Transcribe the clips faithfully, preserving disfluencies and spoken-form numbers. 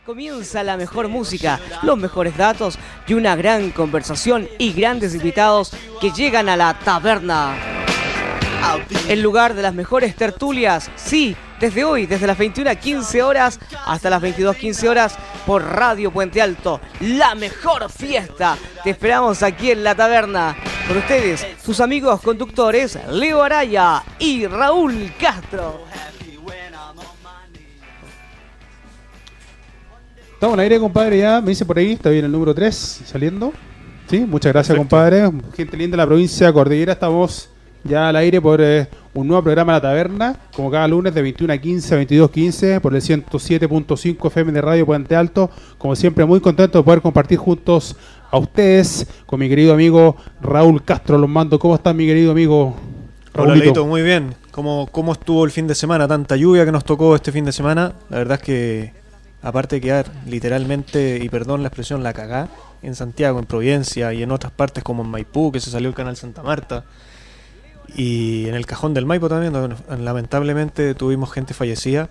Comienza la mejor música, los mejores datos y una gran conversación y grandes invitados que llegan a la taberna. El lugar de las mejores tertulias, sí, desde hoy, desde las veintiuna quince horas hasta las veintidós quince horas por Radio Puente Alto. La mejor fiesta. Te esperamos aquí en la taberna. Con ustedes, sus amigos conductores Leo Araya y Raúl Castro. Estamos en aire, compadre, ya. Me dice por ahí, está bien el número tres saliendo. Sí, muchas gracias, perfecto, compadre. Gente linda de la provincia de Cordillera. Estamos ya al aire por eh, un nuevo programa La Taberna, como cada lunes de veintiuna quince a veintidós quince por el ciento siete punto cinco F M de Radio Puente Alto. Como siempre, muy contento de poder compartir juntos a ustedes con mi querido amigo Raúl Castro. Los mando. ¿Cómo estás, mi querido amigo Raúlito? Hola, Leito, muy bien. ¿Cómo, ¿Cómo estuvo el fin de semana? Tanta lluvia que nos tocó este fin de semana. La verdad es que, aparte de quedar literalmente, y perdón la expresión, la cagá, en Santiago, en Providencia y en otras partes como en Maipú, que se salió el canal Santa Marta, y en el Cajón del Maipo también, donde lamentablemente tuvimos gente fallecida.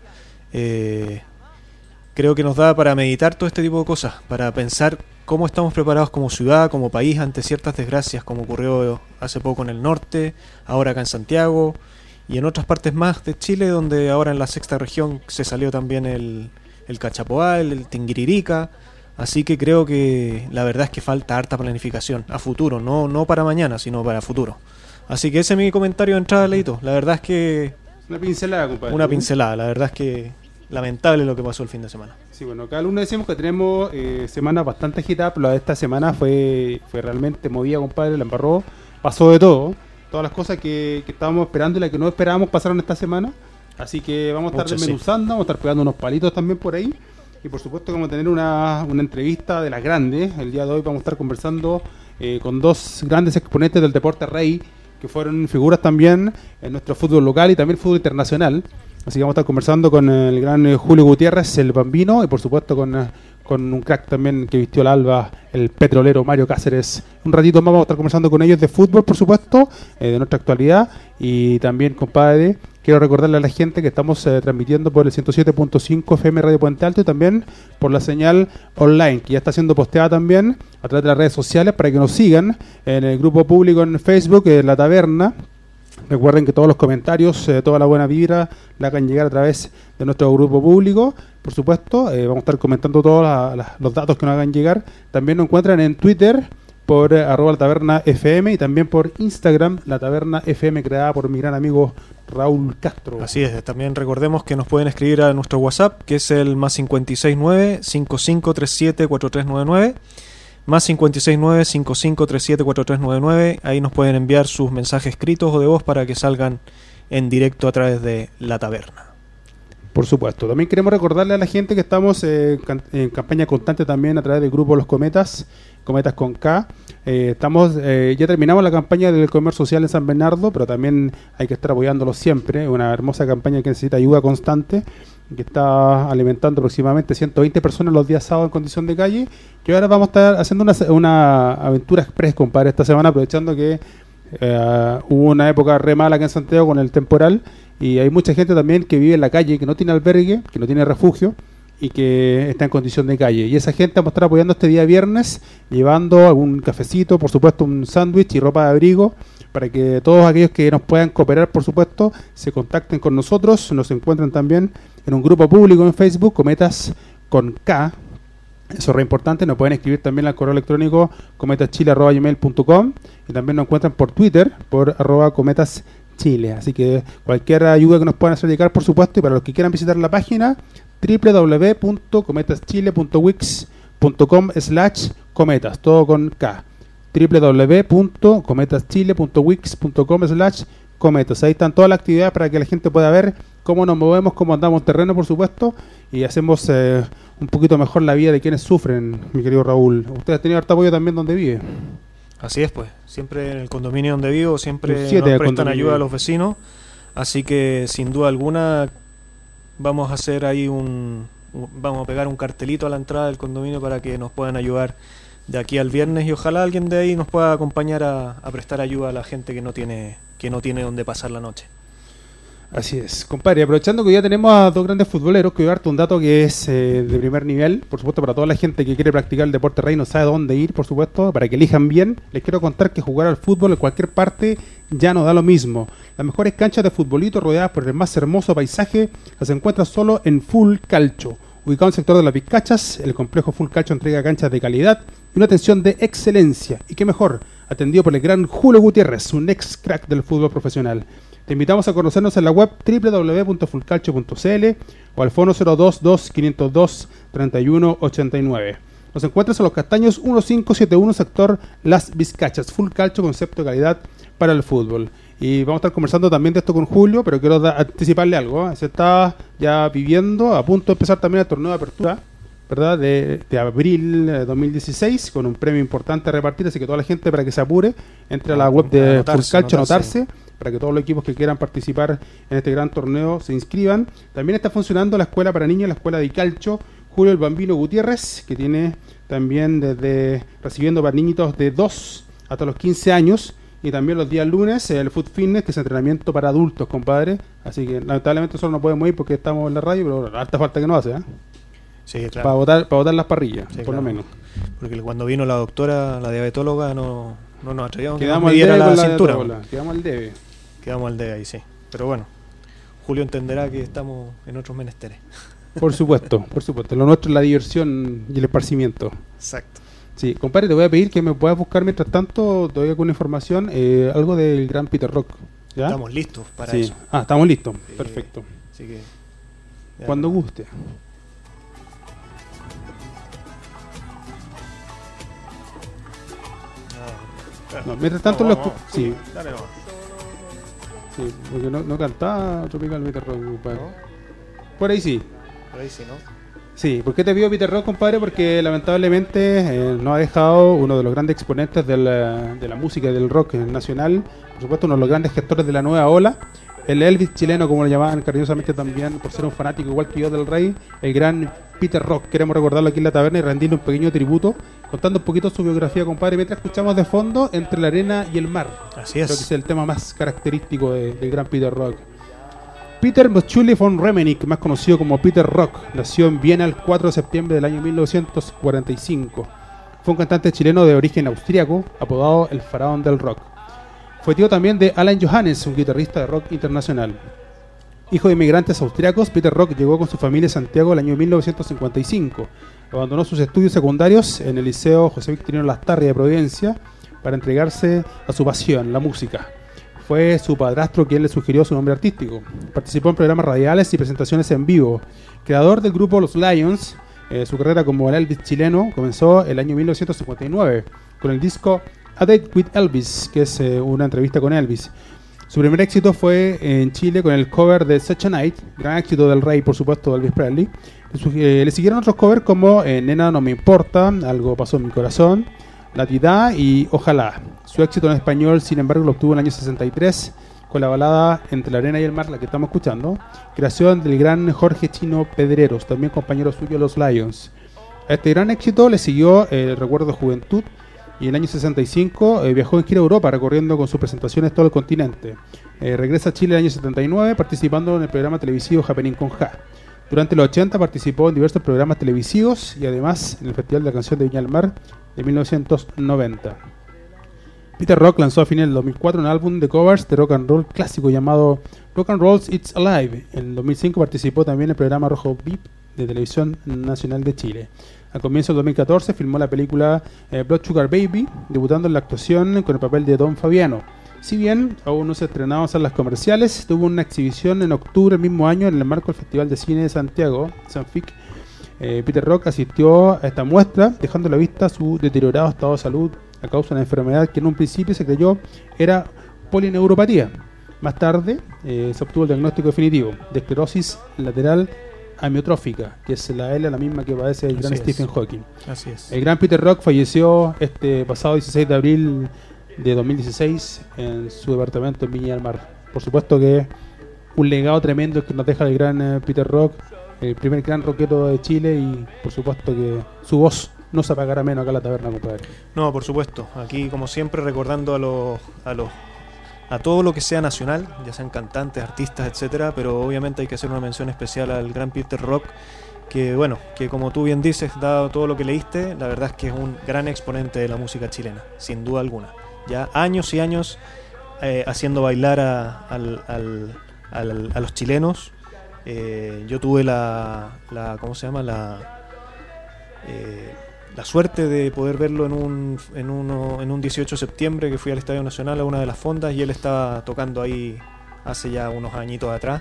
Eh, creo que nos da para meditar todo este tipo de cosas, para pensar cómo estamos preparados como ciudad, como país, ante ciertas desgracias, como ocurrió hace poco en el norte, ahora acá en Santiago, y en otras partes más de Chile, donde ahora en la sexta región se salió también el, el Cachapoal, el Tinguiririca. Así que creo que la verdad es que falta harta planificación a futuro, no, no para mañana, sino para futuro. Así que ese es mi comentario de entrada, Leito. La verdad es que... Una pincelada, compadre. Una pincelada, la verdad es que lamentable lo que pasó el fin de semana. Sí, bueno, cada lunes decimos que tenemos eh, semanas bastante agitadas, pero la de esta semana fue, fue realmente movida, compadre, la embarró, pasó de todo. Todas las cosas que, que estábamos esperando y las que no esperábamos pasaron esta semana. Así que vamos a estar Muchas desmenuzando, sí. vamos a estar pegando unos palitos también por ahí. Y por supuesto vamos a tener una, una entrevista de las grandes. El día de hoy vamos a estar conversando eh, con dos grandes exponentes del deporte rey, que fueron figuras también en nuestro fútbol local y también fútbol internacional. Así que vamos a estar conversando con el gran eh, Julio Gutiérrez, el Bambino, y por supuesto con, eh, con un crack también que vistió el alba, el petrolero Mario Cáceres. Un ratito más vamos a estar conversando con ellos de fútbol, por supuesto, eh, de nuestra actualidad. Y también, compadre, quiero recordarle a la gente que estamos eh, transmitiendo por el ciento siete punto cinco F M Radio Puente Alto y también por la señal online, que ya está siendo posteada también a través de las redes sociales para que nos sigan en el grupo público en Facebook, en La Taberna. Recuerden que todos los comentarios, eh, toda la buena vibra la hagan llegar a través de nuestro grupo público. Por supuesto, eh, vamos a estar comentando todos la, la, los datos que nos hagan llegar. También nos encuentran en Twitter por eh, arroba la taberna F M y también por Instagram, la taberna F M, creada por mi gran amigo Raúl Castro. Así es, también recordemos que nos pueden escribir a nuestro WhatsApp, que es el más cinco seis nueve, cinco cinco tres siete, cuatro tres nueve nueve, más cinco seis nueve, cinco cinco tres siete, cuatro tres nueve nueve. Ahí nos pueden enviar sus mensajes escritos o de voz para que salgan en directo a través de La Taberna. Por supuesto. También queremos recordarle a la gente que estamos eh, can- en campaña constante también a través del grupo Los Cometas, Cometas con K. Eh, estamos eh, ya terminamos la campaña del comer social en San Bernardo, pero también hay que estar apoyándolo siempre. Una hermosa campaña que necesita ayuda constante, que está alimentando aproximadamente ciento veinte personas los días sábados en condición de calle. Que ahora vamos a estar haciendo una, una aventura express, compadre, esta semana, aprovechando que eh, hubo una época re mala acá en Santiago con el temporal. Y hay mucha gente también que vive en la calle, que no tiene albergue, que no tiene refugio y que está en condición de calle. Y esa gente vamos a estar apoyando este día viernes, llevando algún cafecito, por supuesto un sándwich y ropa de abrigo, para que todos aquellos que nos puedan cooperar, por supuesto, se contacten con nosotros. Nos encuentran también en un grupo público en Facebook, Cometas con K. Eso es re importante. Nos pueden escribir también al correo electrónico cometaschile arroba gmail punto com y también nos encuentran por Twitter, por arroba cometas Chile. Así que cualquier ayuda que nos puedan hacer llegar, por supuesto, y para los que quieran visitar la página doble u doble u doble u punto cometaschile punto wix punto com slash cometas, todo con K. doble u doble u doble u punto cometaschile punto wix punto com slash cometas. Ahí están todas las actividades para que la gente pueda ver cómo nos movemos, cómo andamos en terreno, por supuesto, y hacemos eh, un poquito mejor la vida de quienes sufren, mi querido Raúl. Usted ha tenido harto apoyo también donde vive. Así es, pues. Siempre en el condominio donde vivo, siempre nos prestan ayuda a los vecinos. Así que, sin duda alguna, vamos a hacer ahí un, un... Vamos a pegar un cartelito a la entrada del condominio para que nos puedan ayudar de aquí al viernes. Y ojalá alguien de ahí nos pueda acompañar a, a prestar ayuda a la gente que no tiene que no tiene donde pasar la noche. Así es, compadre, aprovechando que hoy ya tenemos a dos grandes futboleros, quiero darte un dato que es eh, de primer nivel, por supuesto para toda la gente que quiere practicar el deporte rey, no sabe dónde ir, por supuesto, para que elijan bien, les quiero contar que jugar al fútbol en cualquier parte ya no da lo mismo. Las mejores canchas de futbolito rodeadas por el más hermoso paisaje las encuentras solo en Full Calcio. Ubicado en el sector de las Vizcachas, el complejo Full Calcio entrega canchas de calidad y una atención de excelencia, y qué mejor, atendido por el gran Julio Gutiérrez, un ex crack del fútbol profesional. Te invitamos a conocernos en la web doble u doble u doble u punto full calcio punto c l o al fono cero dos dos, quinientos dos, treinta y uno ochenta y nueve. Nos encuentras en Los Castaños mil quinientos setenta y uno, sector Las Vizcachas. Full Calcio, concepto de calidad para el fútbol. Y vamos a estar conversando también de esto con Julio, pero quiero da- anticiparle algo. ¿eh? Se está ya viviendo, a punto de empezar también el torneo de apertura, ¿verdad? De, de abril de dos mil dieciséis, con un premio importante a repartir, así que toda la gente, para que se apure, entre a la web de anotarse, Full Calcio, anotarse. anotarse, para que todos los equipos que quieran participar en este gran torneo se inscriban. También está funcionando la escuela para niños, la escuela de Calcio Julio el Bambino Gutiérrez, que tiene también desde recibiendo para niñitos de dos hasta los quince años, y también los días lunes el Food Fitness, que es entrenamiento para adultos, compadre. Así que lamentablemente solo no podemos ir porque estamos en la radio, pero harta falta que nos hace, ¿eh? Sí, claro. Para botar, para botar las parrillas, Sí, por claro. lo menos. Porque cuando vino la doctora, la diabetóloga, no, no nos atrevimos a que nos Quedamos al midiera debe la con la cintura. tabla, quedamos al debe. Quedamos al debe ahí, sí. Pero bueno, Julio entenderá que estamos en otros menesteres. Por supuesto, por supuesto. Lo nuestro es la diversión y el esparcimiento. Exacto. Sí, compadre, te voy a pedir que me puedas buscar mientras tanto, te doy alguna información, eh, algo del gran Peter Rock. ¿Ya? Estamos listos para Sí. eso. Ah, estamos listos. Sí. Perfecto. Así que. ya. Cuando guste. Ah, No, mientras tanto, vamos, lo vamos, escu- sí, Dale nomás. sí, porque no, no cantaba Tropical Peter Rock, compadre. ¿No? Por ahí sí. Por ahí sí, ¿no? Sí, ¿por qué te pido Peter Rock, compadre? Porque lamentablemente eh, nos ha dejado uno de los grandes exponentes de la, de la música y del rock nacional, por supuesto uno de los grandes gestores de la nueva ola, el Elvis chileno, como lo llamaban cariñosamente también, por ser un fanático igual que yo del rey, el gran Peter Rock. Queremos recordarlo aquí en la taberna y rendirle un pequeño tributo, contando un poquito su biografía, compadre, mientras escuchamos de fondo Entre la arena y el mar. Así Creo que es. es el tema más característico de- del gran Peter Rock. Peter Moschuli von Remenick, más conocido como Peter Rock, nació en Viena el cuatro de septiembre del año mil novecientos cuarenta y cinco. Fue un cantante chileno de origen austriaco, apodado el faraón del rock. Fue tío también de Alan Johannes, un guitarrista de rock internacional. Hijo de inmigrantes austriacos, Peter Rock llegó con su familia a Santiago el año mil novecientos cincuenta y cinco. Abandonó sus estudios secundarios en el Liceo José Victorino Lastarria de Providencia para entregarse a su pasión, la música. Fue su padrastro quien le sugirió su nombre artístico. Participó en programas radiales y presentaciones en vivo. Creador del grupo Los Lions, eh, su carrera como el Elvis chileno comenzó el año mil novecientos cincuenta y nueve con el disco A Date with Elvis, que es eh, una entrevista con Elvis. Su primer éxito fue en Chile con el cover de Such a Night, gran éxito del rey, por supuesto, de Elvis Presley. Su- eh, le siguieron otros covers como eh, Nena no me importa, Algo pasó en mi corazón, La Titá y Ojalá. Su éxito en español, sin embargo, lo obtuvo en el año sesenta y tres con la balada Entre la arena y el mar, la que estamos escuchando, creación del gran Jorge Chino Pedreros, también compañero suyo de los Lions. A este gran éxito le siguió eh, el Recuerdo de Juventud, y en el año sesenta y cinco eh, viajó en gira a Europa recorriendo con sus presentaciones todo el continente. Eh, regresa a Chile en el año setenta y nueve participando en el programa televisivo Happening con Ja. Durante los ochenta participó en diversos programas televisivos y además en el Festival de la Canción de Viña del Mar de mil novecientos noventa. Peter Rock lanzó a fines del dos mil cuatro un álbum de covers de rock and roll clásico llamado Rock and Roll's It's Alive. En el dos mil cinco participó también en el programa Rojo V I P de Televisión Nacional de Chile. A comienzos del dos mil catorce filmó la película eh, Blood Sugar Baby, debutando en la actuación con el papel de Don Fabiano. Si bien aún no se estrenaban en salas comerciales, tuvo una exhibición en octubre del mismo año en el marco del Festival de Cine de Santiago, Sanfic. Eh, Peter Rock asistió a esta muestra, dejando a la vista su deteriorado estado de salud a causa de una enfermedad que en un principio se creyó era polineuropatía. Más tarde eh, se obtuvo el diagnóstico definitivo de esclerosis lateral amiotrófica, que es la L la misma que padece el gran Así es. Stephen Hawking. Así es. El gran Peter Rock falleció este pasado dieciséis de abril de dos mil dieciséis en su departamento en Viña del Mar. Por supuesto que un legado tremendo que nos deja el gran eh, Peter Rock, el primer gran rockero de Chile, y por supuesto que su voz no se apagará menos acá en la taberna, compadre. No, por supuesto. Aquí, como siempre, recordando a los, a los a todo lo que sea nacional, ya sean cantantes, artistas, etcétera, pero obviamente hay que hacer una mención especial al gran Peter Rock, que bueno, que como tú bien dices, dado todo lo que leíste, la verdad es que es un gran exponente de la música chilena, sin duda alguna. Ya años y años eh, haciendo bailar a, al, al, al, a los chilenos. Eh, yo tuve la, la, ¿cómo se llama? La, eh, la suerte de poder verlo en un, en, uno, en un dieciocho de septiembre, que fui al Estadio Nacional a una de las fondas, y él estaba tocando ahí hace ya unos añitos atrás,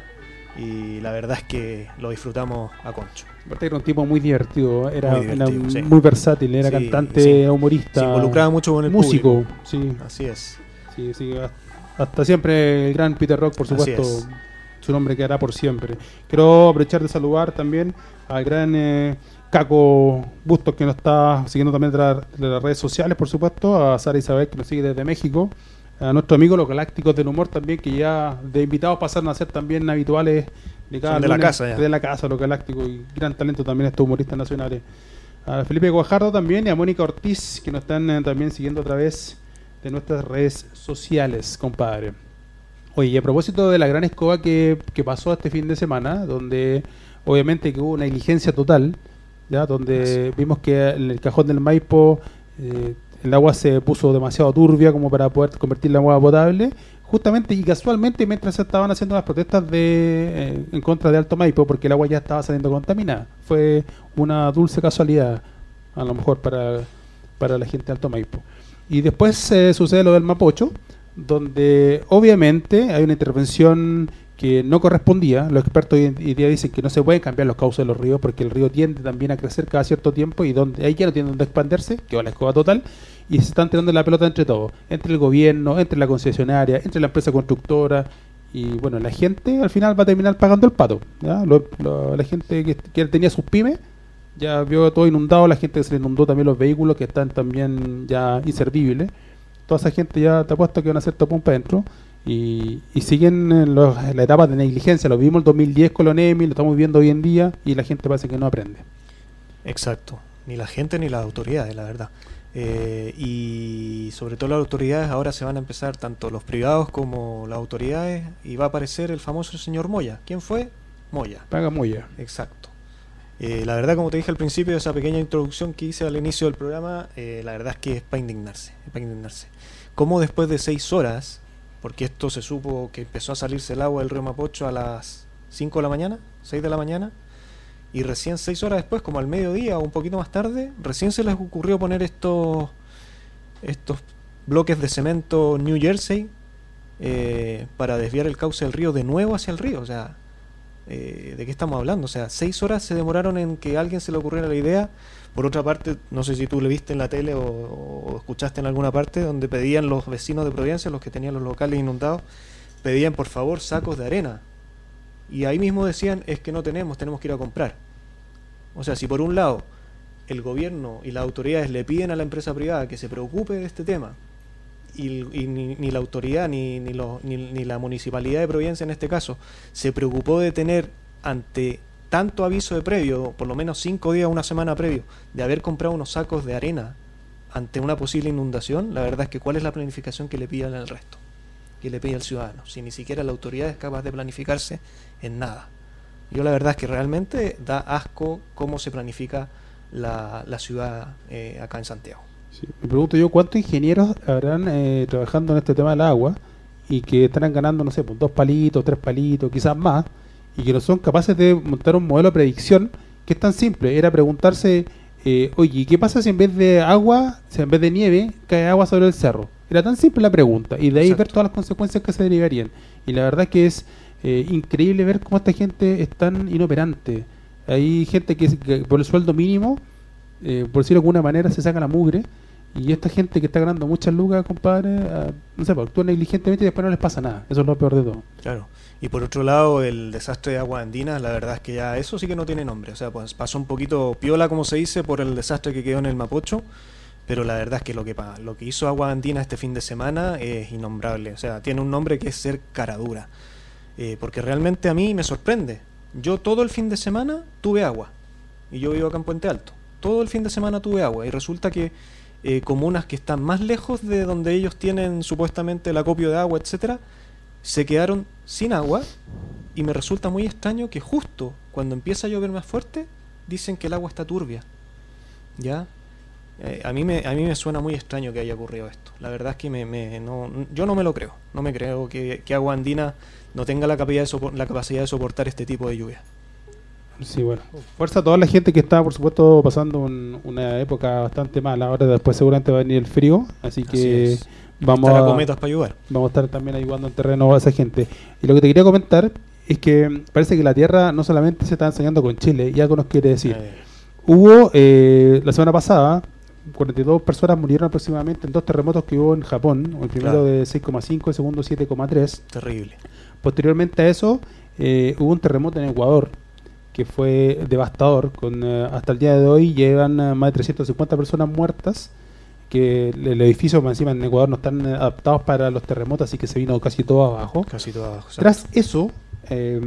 y la verdad es que lo disfrutamos a concho. Era un tipo muy divertido, era muy, divertido, era sí. muy versátil, era sí, cantante, sí. humorista, se involucraba mucho con el músico, público. Sí. Así es. Sí, sí, hasta siempre el gran Peter Rock, por supuesto, su nombre quedará por siempre. Quiero aprovechar de saludar también al gran eh, Caco Bustos, que nos está siguiendo también de, la, de las redes sociales, por supuesto, a Sara Isabel, que nos sigue desde México, a nuestro amigo los Galácticos del Humor también, que ya de invitados pasaron a ser también habituales de cada de lunes, la casa ya. de la casa, los Galácticos, y gran talento también estos humoristas nacionales. A Felipe Guajardo también y a Mónica Ortiz, que nos están eh, también siguiendo a través de nuestras redes sociales, compadre. Oye, y a propósito de la gran escoba que, que pasó este fin de semana, donde obviamente que hubo una negligencia total, ya donde sí. vimos que en el cajón del Maipo eh, el agua se puso demasiado turbia como para poder convertirla en agua potable, justamente y casualmente mientras se estaban haciendo las protestas de eh, en contra de Alto Maipo, porque el agua ya estaba saliendo contaminada. Fue una dulce casualidad, a lo mejor para, para la gente de Alto Maipo. Y después eh, sucede lo del Mapocho, donde obviamente hay una intervención que no correspondía. Los expertos hoy en día dicen que no se pueden cambiar los cauces de los ríos porque el río tiende también a crecer cada cierto tiempo y donde ahí ya no tiene donde expandirse, que va la escoba total, y se están tirando la pelota entre todos, entre el gobierno, entre la concesionaria, entre la empresa constructora, y bueno, la gente al final va a terminar pagando el pato, ¿ya? Lo, lo, la gente que, que tenía sus pymes ya vio todo inundado, la gente que se le inundó también los vehículos que están también ya inservibles. Toda esa gente ya te apuesto que van a hacer tapón para adentro y, y siguen en, los, en la etapa de negligencia. Lo vimos en el dos mil diez con la NEMI, lo estamos viendo hoy en día y la gente parece que no aprende. Exacto, ni la gente ni las autoridades, la verdad. Eh, y sobre todo las autoridades ahora se van a empezar, tanto los privados como las autoridades, y va a aparecer el famoso señor Moya. ¿Quién fue? Moya. Paga Moya. Exacto. Eh, la verdad, como te dije al principio de esa pequeña introducción que hice al inicio del programa, eh, la verdad es que es para indignarse, es para indignarse. Cómo después de seis horas, porque esto se supo que empezó a salirse el agua del río Mapocho a las cinco de la mañana, seis de la mañana, y recién seis horas después, como al mediodía o un poquito más tarde, recién se les ocurrió poner estos estos bloques de cemento New Jersey eh, para desviar el cauce del río de nuevo hacia el río. O sea, eh, ¿de qué estamos hablando? O sea, seis horas se demoraron en que a alguien se le ocurriera la idea. Por otra parte, no sé si tú le viste en la tele o, o escuchaste en alguna parte, donde pedían los vecinos de Providencia, los que tenían los locales inundados, pedían por favor sacos de arena. Y ahí mismo decían, es que no tenemos, tenemos que ir a comprar. O sea, si por un lado el gobierno y las autoridades le piden a la empresa privada que se preocupe de este tema, y, y ni, ni la autoridad ni, ni, los, ni, ni la municipalidad de Providencia en este caso se preocupó de tener, ante tanto aviso de previo, por lo menos cinco días, una semana previo, de haber comprado unos sacos de arena ante una posible inundación, la verdad es que ¿cuál es la planificación que le piden al resto? Que le pide al ciudadano, si ni siquiera la autoridad es capaz de planificarse en nada. Yo la verdad es que realmente da asco cómo se planifica la, la ciudad eh, acá en Santiago. Sí. Me pregunto yo, ¿cuántos ingenieros habrán eh, trabajando en este tema del agua y que estarán ganando, no sé, pues, dos palitos, tres palitos, quizás más, y que no son capaces de montar un modelo de predicción que es tan simple? Era preguntarse, eh, oye, ¿qué pasa si en vez de agua, si en vez de nieve, cae agua sobre el cerro? Era tan simple la pregunta, y de ahí Exacto. ver todas las consecuencias que se derivarían. Y la verdad que es eh, increíble ver cómo esta gente es tan inoperante. Hay gente que, que por el sueldo mínimo, eh, por decirlo de alguna manera, se saca la mugre, y esta gente que está ganando muchas lucas, compadre, uh, no sé, actúan negligentemente y después no les pasa nada. Eso es lo peor de todo. Claro. Y por otro lado, el desastre de aguas andinas, la verdad es que ya eso sí que no tiene nombre. O sea, pues pasó un poquito piola, como se dice, por el desastre que quedó en el Mapocho, pero la verdad es que lo que lo que hizo Aguas Andinas este fin de semana es innombrable. O sea, tiene un nombre que es ser cara dura. Eh, porque realmente a mí me sorprende. Yo todo el fin de semana tuve agua. Y yo vivo acá en Puente Alto. Todo el fin de semana tuve agua. Y resulta que eh, comunas que están más lejos de donde ellos tienen supuestamente el acopio de agua, etcétera, se quedaron sin agua. Y me resulta muy extraño que justo cuando empieza a llover más fuerte dicen que el agua está turbia. ¿Ya? Eh, a mí me a mí me suena muy extraño que haya ocurrido esto. La verdad es que me, me, no, yo no me lo creo. No me creo que, que Agua Andina no tenga la capacidad, de sopor- la capacidad de soportar este tipo de lluvia. Sí, bueno. Fuerza a toda la gente que está, por supuesto, pasando un- una época bastante mala. Ahora después seguramente va a venir el frío, así Así que es. vamos Estará a, cometas para ayudar. vamos a estar también ayudando en terreno a esa gente. Y lo que te quería comentar es que parece que la Tierra no solamente se está enseñando con Chile, y algo nos quiere decir. Eh, Hubo, eh, la semana pasada, cuarenta y dos personas murieron aproximadamente en dos terremotos que hubo en Japón, el primero Claro. de seis coma cinco, el segundo siete coma tres. terrible. Posteriormente a eso, eh, hubo un terremoto en Ecuador que fue devastador. Con eh, hasta el día de hoy llevan eh, más de trescientas cincuenta personas muertas, que el, el edificio más encima en Ecuador no están eh, adaptados para los terremotos, así que se vino casi todo abajo. Casi todo abajo. exacto. Tras eso, eh,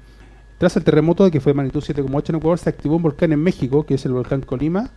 tras el terremoto que fue de magnitud siete coma ocho en Ecuador, se activó un volcán en México, que es el volcán Colima,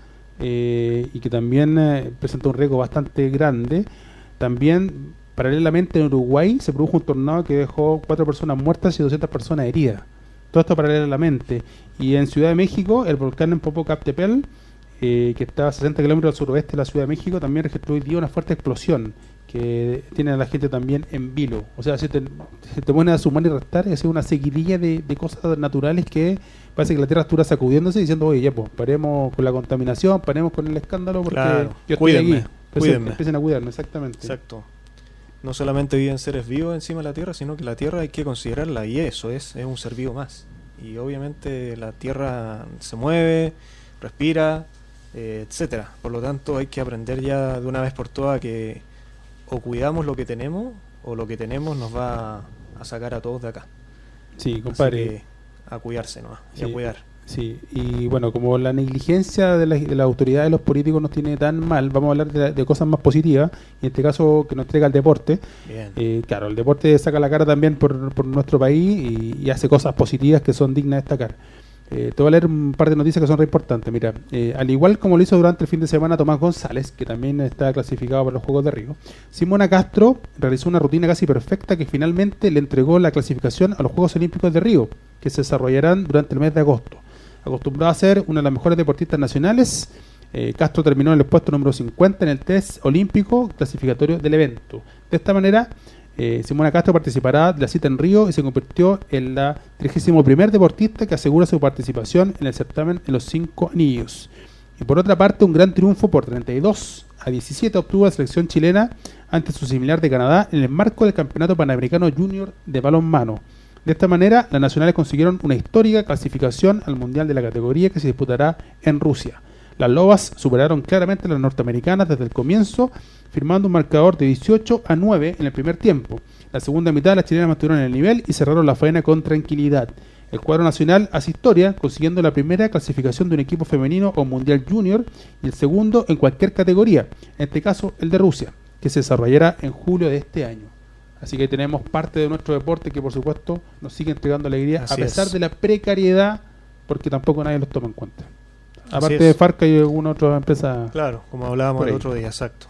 eh, y que también eh, presentó un riesgo bastante grande. También, paralelamente, en Uruguay se produjo un tornado que dejó cuatro personas muertas y doscientas personas heridas. Todo esto paralelamente. Y en Ciudad de México, el volcán en Popocatépetl, eh, que está a sesenta kilómetros al suroeste de la Ciudad de México, también registró hoy día una fuerte explosión que tiene a la gente también en vilo. O sea, si te, si te pones a sumar y restar, es una seguidilla de, de cosas naturales que parece que la Tierra estuviera sacudiéndose diciendo, oye, ya pues, paremos con la contaminación, paremos con el escándalo, porque Claro, yo estoy cuídenme, aquí. Empiecen, cuídenme. empiecen a cuidarme, exactamente. Exacto. No solamente viven seres vivos encima de la Tierra, sino que la Tierra hay que considerarla, y eso es, es un ser vivo más. Y obviamente la Tierra se mueve, respira, eh, etcétera. Por lo tanto, hay que aprender ya de una vez por todas que o cuidamos lo que tenemos, o lo que tenemos nos va a sacar a todos de acá. Sí, Así compadre. que a cuidarse, ¿no? Y Sí. a cuidar. Sí, y bueno, como la negligencia de la, de la autoridad de los políticos nos tiene tan mal, vamos a hablar de, la- de cosas más positivas, y en este caso que nos entrega el deporte. Bien. Eh, claro, el deporte saca la cara también por, por nuestro país y, y hace cosas positivas que son dignas de destacar. Eh, te voy a leer un par de noticias que son re importantes. Mira, eh, al igual como lo hizo durante el fin de semana Tomás González, que también está clasificado para los Juegos de Río, Simona Castro realizó una rutina casi perfecta que finalmente le entregó la clasificación a los Juegos Olímpicos de Río, que se desarrollarán durante el mes de agosto. Acostumbrada a ser una de las mejores deportistas nacionales, eh, Castro terminó en el puesto número cincuenta en el test olímpico clasificatorio del evento. De esta manera, eh, Simona Castro participará de la cita en Río y se convirtió en la trigésima primera deportista que asegura su participación en el certamen en los cinco anillos. Y por otra parte, un gran triunfo por treinta y dos a diecisiete obtuvo la selección chilena ante su similar de Canadá en el marco del Campeonato Panamericano Junior de balonmano. De esta manera, las nacionales consiguieron una histórica clasificación al Mundial de la categoría que se disputará en Rusia. Las lobas superaron claramente a las norteamericanas desde el comienzo, firmando un marcador de dieciocho a nueve en el primer tiempo. La segunda mitad, las chilenas mantuvieron el nivel y cerraron la faena con tranquilidad. El cuadro nacional hace historia, consiguiendo la primera clasificación de un equipo femenino o Mundial Junior y el segundo en cualquier categoría, en este caso el de Rusia, que se desarrollará en julio de este año. Así que tenemos parte de nuestro deporte que, por supuesto, nos sigue entregando alegría Así a pesar es. de la precariedad, porque tampoco nadie los toma en cuenta. Así Aparte es. de Farca y alguna otra empresa. Claro, como hablábamos Por el ahí. otro día, exacto.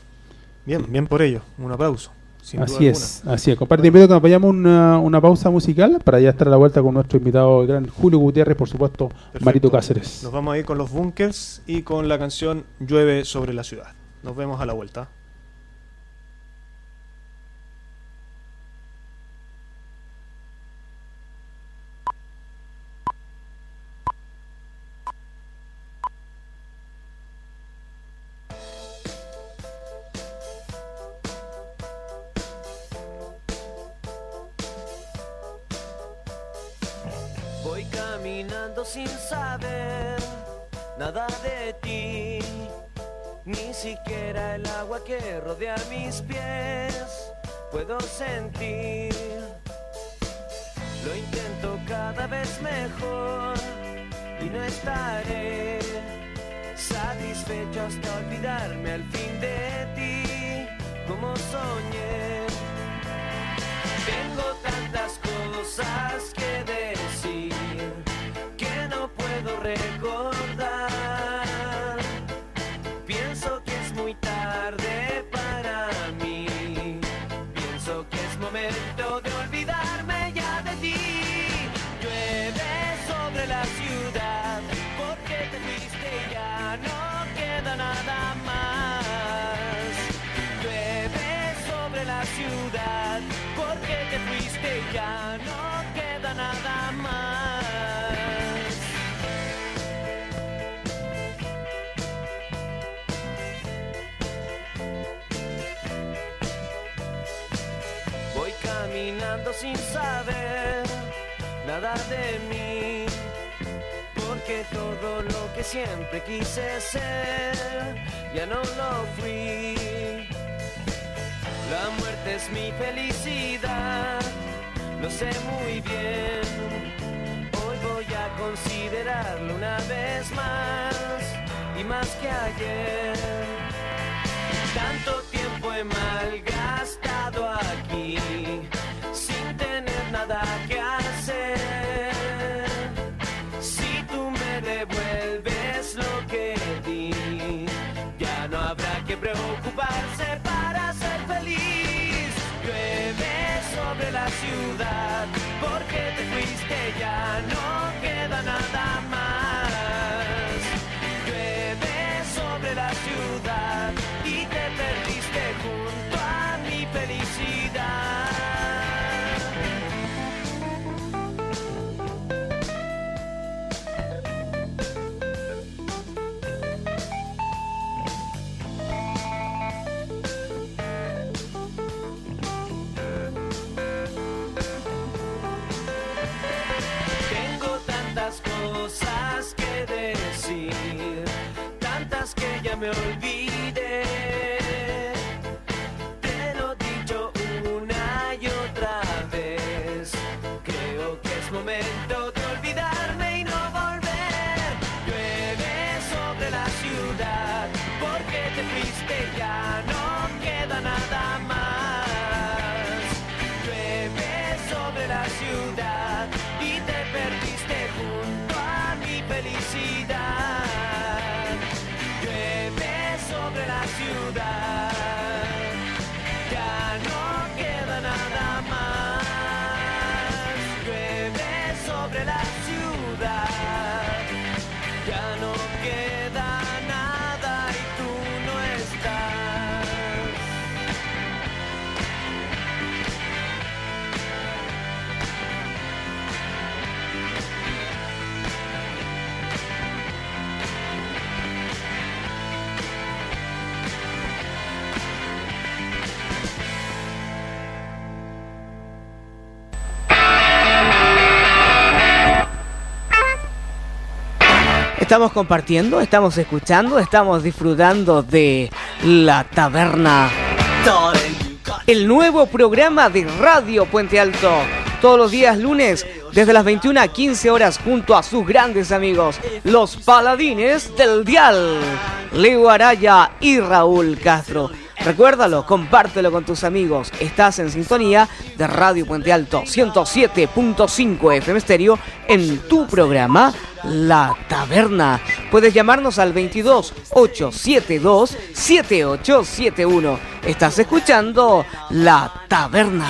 Bien, Sí. bien por ello. Un aplauso. Sin duda Así es, alguna. así es. Compadre, te invito a que nos vayamos una, una pausa musical para ya estar a la vuelta con nuestro invitado, el gran Julio Gutiérrez, por supuesto, Perfecto. Marito Cáceres. Nos vamos a ir con los Bunkers y con la canción Llueve sobre la ciudad. Nos vemos a la vuelta. Voy caminando sin saber nada de ti, ni siquiera el agua que rodea mis pies puedo sentir. Lo intento cada vez mejor y no estaré satisfecho hasta olvidarme al fin de ti, como soñé. Tengo tantas cosas que decir que no puedo recordar. Pienso que es muy ya no queda nada más. Voy caminando sin saber nada de mí, porque todo lo que siempre quise ser ya no lo fui. La muerte es mi felicidad, lo sé muy bien. Hoy voy a considerarlo una vez más y más que ayer. Tanto tiempo he malgastado aquí sin tener nada que hacer. Si tú me devuelves lo que di, ya no habrá que preocuparse para ser feliz. Llueve sobre la ciudad porque te fuiste, ya no queda nada más. Llueve sobre la ciudad y te perdiste junto a mi felicidad. Tengo tantas cosas que decir, tantas que ya me olvidé. Te lo he dicho una y otra vez, creo que es momento de olvidarme y no volver. Llueve sobre la ciudad porque te fuiste, ya no queda nada más. Llueve sobre la ciudad y te perdiste junto a mi felicidad. Llueve sobre la ciudad, ya no queda nada más. Llueve sobre la ciudad, ya no queda nada y tú no estás. Estamos compartiendo, estamos escuchando, estamos disfrutando de La Taberna, el nuevo programa de Radio Puente Alto, todos los días lunes desde las veintiuna a quince horas junto a sus grandes amigos, los paladines del dial, Leo Araya y Raúl Castro. Recuérdalo, compártelo con tus amigos. Estás en sintonía de Radio Puente Alto ciento siete punto cinco F M Estéreo en tu programa La Taberna. Puedes llamarnos al veintidós, ochocientos setenta y dos, setenta y ocho setenta y uno. Estás escuchando La Taberna.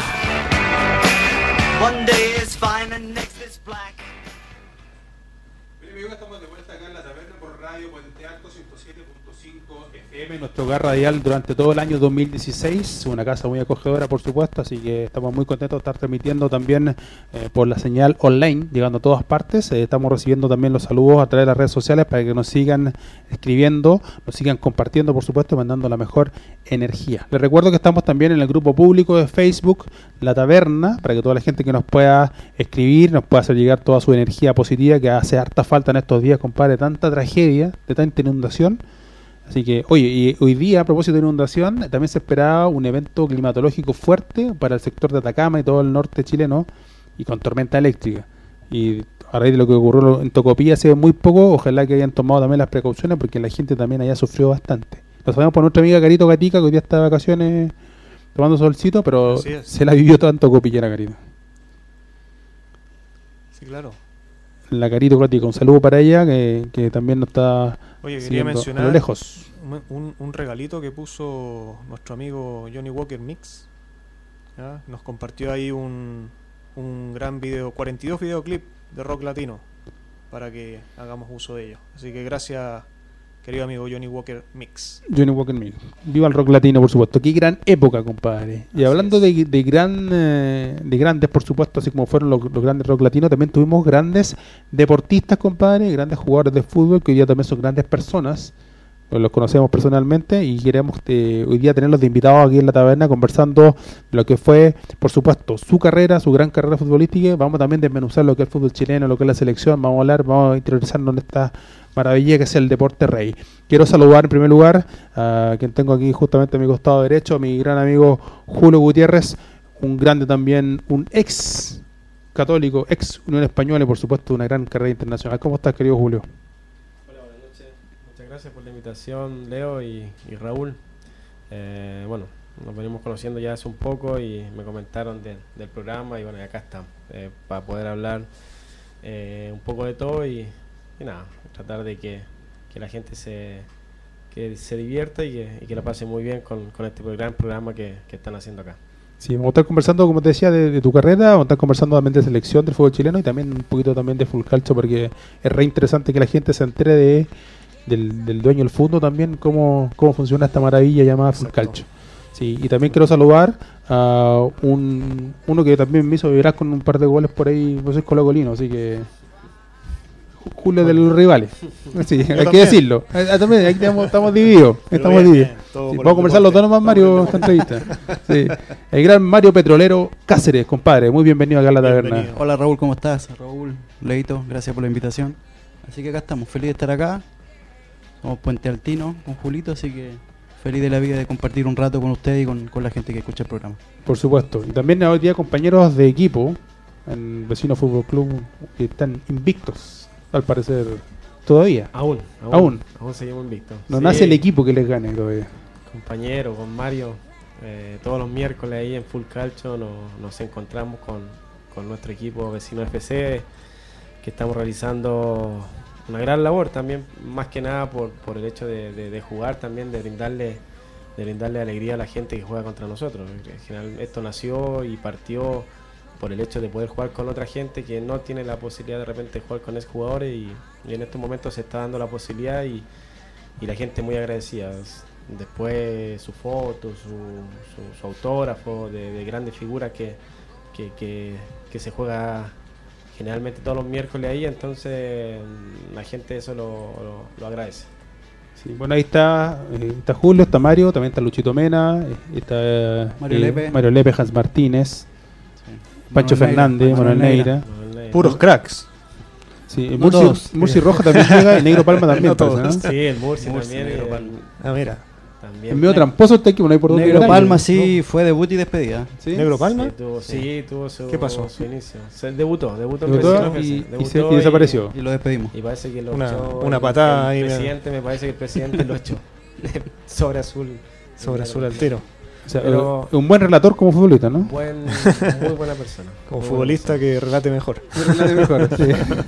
One day is fine and next is black. Bien, amigos, estamos de vuelta acá en La Taberna por Radio Puente Alto ciento siete punto cinco F M, nuestro hogar radial durante todo el año dos mil dieciséis, una casa muy acogedora por supuesto, así que estamos muy contentos de estar transmitiendo también eh, por la señal online, llegando a todas partes. Eh, estamos recibiendo también los saludos a través de las redes sociales para que nos sigan escribiendo, nos sigan compartiendo por supuesto, mandando la mejor energía. Les recuerdo que estamos también en el grupo público de Facebook La Taberna, para que toda la gente que nos pueda escribir, nos pueda hacer llegar toda su energía positiva, que hace harta falta en estos días, compadre, tanta tragedia, de tanta inundación. Así que, oye, y hoy día, a propósito de inundación, también se esperaba un evento climatológico fuerte para el sector de Atacama y todo el norte chileno, y con tormenta eléctrica. Y a raíz de lo que ocurrió en Tocopilla hace muy poco, ojalá que hayan tomado también las precauciones, porque la gente también allá sufrió bastante. Lo sabemos por nuestra amiga Carito Gatica, que hoy día está de vacaciones tomando solcito, pero se la vivió todo en Tocopilla, la Carito. Sí, claro. La Carito Gatica, un saludo para ella, que, que también nos está... Oye, quería mencionar a lo lejos. Un, un regalito que puso nuestro amigo Johnny Walker Mix. ¿Ya? Nos compartió ahí un, un gran video, cuarenta y dos videoclips de rock latino, para que hagamos uso de ellos. Así que gracias querido amigo Johnny Walker Mix. Johnny Walker Mix. Viva el rock latino, por supuesto. Qué gran época, compadre. Y Así hablando es. de, de gran eh, de grandes, por supuesto, así como fueron los, los grandes rock latinos, también tuvimos grandes deportistas, compadre, grandes jugadores de fútbol, que hoy día también son grandes personas. Los conocemos personalmente y queremos eh, hoy día tenerlos de invitados aquí en la taberna conversando lo que fue, por supuesto, su carrera, su gran carrera futbolística. Vamos también a desmenuzar lo que es el fútbol chileno, lo que es la selección. Vamos a hablar, vamos a interiorizarnos en esta maravilla que es el deporte rey. Quiero saludar en primer lugar a quien tengo aquí justamente a mi costado derecho, a mi gran amigo Julio Gutiérrez, un grande también, un ex católico, ex Unión Española y por supuesto una gran carrera internacional. ¿Cómo estás, querido Julio? Hola, buenas noches. Muchas gracias por la invitación, Leo y, y Raúl. Eh, bueno, nos venimos conociendo ya hace un poco y me comentaron de- del programa y bueno, y acá estamos, eh, para poder hablar eh, un poco de todo y, y nada, tratar de que, que la gente se, que se divierta y que, y que la pase muy bien con, con este gran programa que, que están haciendo acá. Sí, vamos a estar conversando, como te decía, de, de tu carrera, vamos a estar conversando también de selección del fútbol chileno y también un poquito también de full calcio, porque es re interesante que la gente se entere de del, del dueño del fútbol también, cómo, cómo funciona esta maravilla llamada full Exacto. calcio. Sí, y también quiero saludar a un uno que también me hizo vibrar con un par de goles por ahí, pues es colocolino, así que Julio de los rivales. Sí, hay que también. decirlo. Ah, ah, también, aquí estamos, estamos divididos. Pero Estamos bien, divididos. bien, todo Sí, por vamos a el conversar los deporte, dos nomás, todo por Mario, el esta entrevista. Sí. El gran Mario Petrolero Cáceres, compadre. Muy bienvenido acá a la taberna. Bienvenido. Hola Raúl, ¿cómo estás? Raúl, Leito, gracias por la invitación. Así que acá estamos, feliz de estar acá. Somos Puente Altino con Julito, así que feliz de la vida de compartir un rato con usted y con, con la gente que escucha el programa. Por supuesto. Y también hoy día compañeros de equipo en Vecino Fútbol Club que están invictos, al parecer, todavía. Aún, aún, Aún. aún seguimos invictos. No Sí, nace el equipo que les gane todavía. compañero, con Mario, eh, todos los miércoles ahí en Full Calcio nos, nos encontramos con, con nuestro equipo Vecino F C, que estamos realizando una gran labor también, más que nada por, por el hecho de, de- de jugar también, de brindarle, de brindarle alegría a la gente que juega contra nosotros. En general, esto nació y partió por el hecho de poder jugar con otra gente que no tiene la posibilidad de repente de jugar con esos jugadores y, y en estos momentos se está dando la posibilidad y, y la gente muy agradecida. Después su foto, su, su, su autógrafo de, de grandes figuras que, que, que, que se juega generalmente todos los miércoles ahí, entonces la gente eso lo, lo, lo agradece. Sí, bueno, ahí está, eh, está Julio, está Mario, también está Luchito Mena, eh, está eh, Mario Lepe. Mario Lepe, Hans Martínez, Sí. Pancho Manuel Fernández, Neira, Manuel Manuel Neira. Manuel Puros cracks. Sí, No Murci, todos. Murci Roja también juega y Negro Palma también. No parece, todos. ¿no? Sí, el Murci, Murci, también. Negro el- Palma. Ah, mira. también. Es medio tramposo este equipo, no hay por dónde Negro ganar. Palma sí fue debut y despedida. ¿Sí? ¿Negro Palma? Sí, tuvo, sí, tuvo su, ¿Qué pasó? su inicio. Se debutó, debutó, en Debutó Vecino F C, y, y debutó se- y desapareció. Y lo despedimos. Y parece que lo Una- echó una el- patada el ahí, presidente, me parece que el presidente lo echó. Sobre azul. Sobre azul al tiro. O sea, Pero- eh, un buen relator como futbolista, ¿no? Buen, muy buena persona. Como Muy buena futbolista que relate mejor. sí.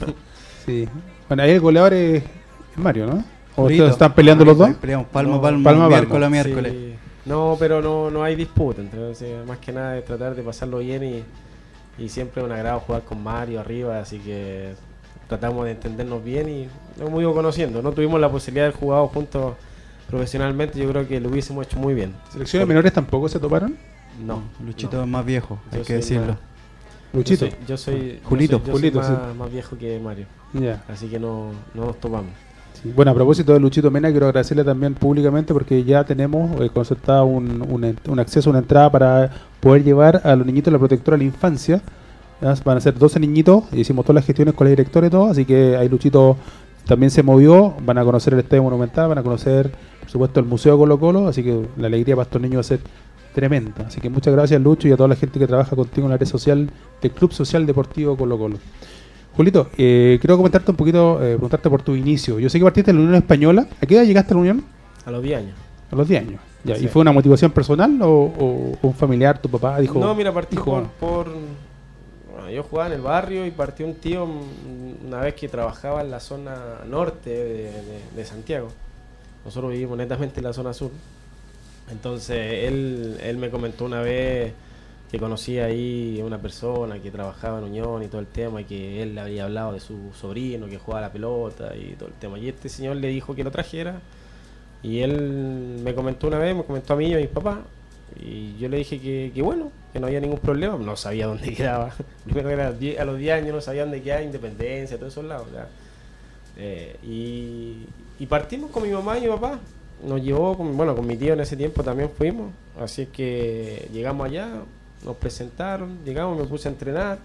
Sí. Bueno, ahí el goleador es es Mario, ¿no? ¿O Julito. ustedes están peleando los dos? Ahí peleamos palmo No, a palmo, palmo a palmo. miércoles a persona. miércoles. Sí. No, pero no, no hay disputa. Entonces, más que nada de tratar de pasarlo bien y, y siempre es un agrado jugar con Mario arriba, así que tratamos de entendernos bien y nos hemos ido conociendo. No tuvimos la posibilidad de haber jugado juntos profesionalmente, yo creo que lo hubiésemos hecho muy bien. ¿Selecciones menores tampoco se toparon? No, Luchito no. es más viejo, hay Yo que soy decirlo. más- Luchito. Yo soy, yo soy- yo Julito, soy- yo soy Julito, más, sí. más viejo que Mario, Ya. así que no, no nos topamos. Sí. Bueno, a propósito de Luchito Mena, quiero agradecerle también públicamente porque ya tenemos eh, concertado un, un, ent- un acceso, una entrada para poder llevar a los niñitos de la protectora a la infancia. Ya, van a ser doce niñitos, hicimos todas las gestiones con la directora y todo, así que ahí Luchito también se movió, van a conocer el Estadio Monumental, van a conocer, por supuesto, el Museo Colo Colo, así que la alegría para estos niños va a ser tremenda. Así que muchas gracias, Lucho, y a toda la gente que trabaja contigo en la área social del Club Social Deportivo Colo Colo. Julito, eh, quiero comentarte un poquito, eh, preguntarte por tu inicio. Yo sé que partiste de la Unión Española. ¿A qué edad llegaste a la Unión? A los diez años. A los diez años. Ya, ¿y Sí. fue una motivación personal o, o- o un familiar, tu papá dijo? No, mira, partí dijo, por, por- bueno, yo jugaba en el barrio y partió un tío mm, una vez que trabajaba en la zona norte de, de- de Santiago. Nosotros vivimos netamente en la zona sur. Entonces él, él me comentó una vez que conocí ahí una persona que trabajaba en Unión y todo el tema, y que él le había hablado de su sobrino que jugaba a la pelota y todo el tema. Y este señor le dijo que lo trajera, y él me comentó una vez, me comentó a mí y a mis papás, y yo le dije que, que bueno, que no había ningún problema. No sabía dónde quedaba. Primero era a los diez años, no sabía dónde quedaba Independencia, todos esos lados. ¿Verdad? Eh, y, y partimos con mi mamá y mi papá. Nos llevó, con, bueno, con mi tío en ese tiempo también fuimos. Así que llegamos allá, nos presentaron, llegamos, me puse a entrenar.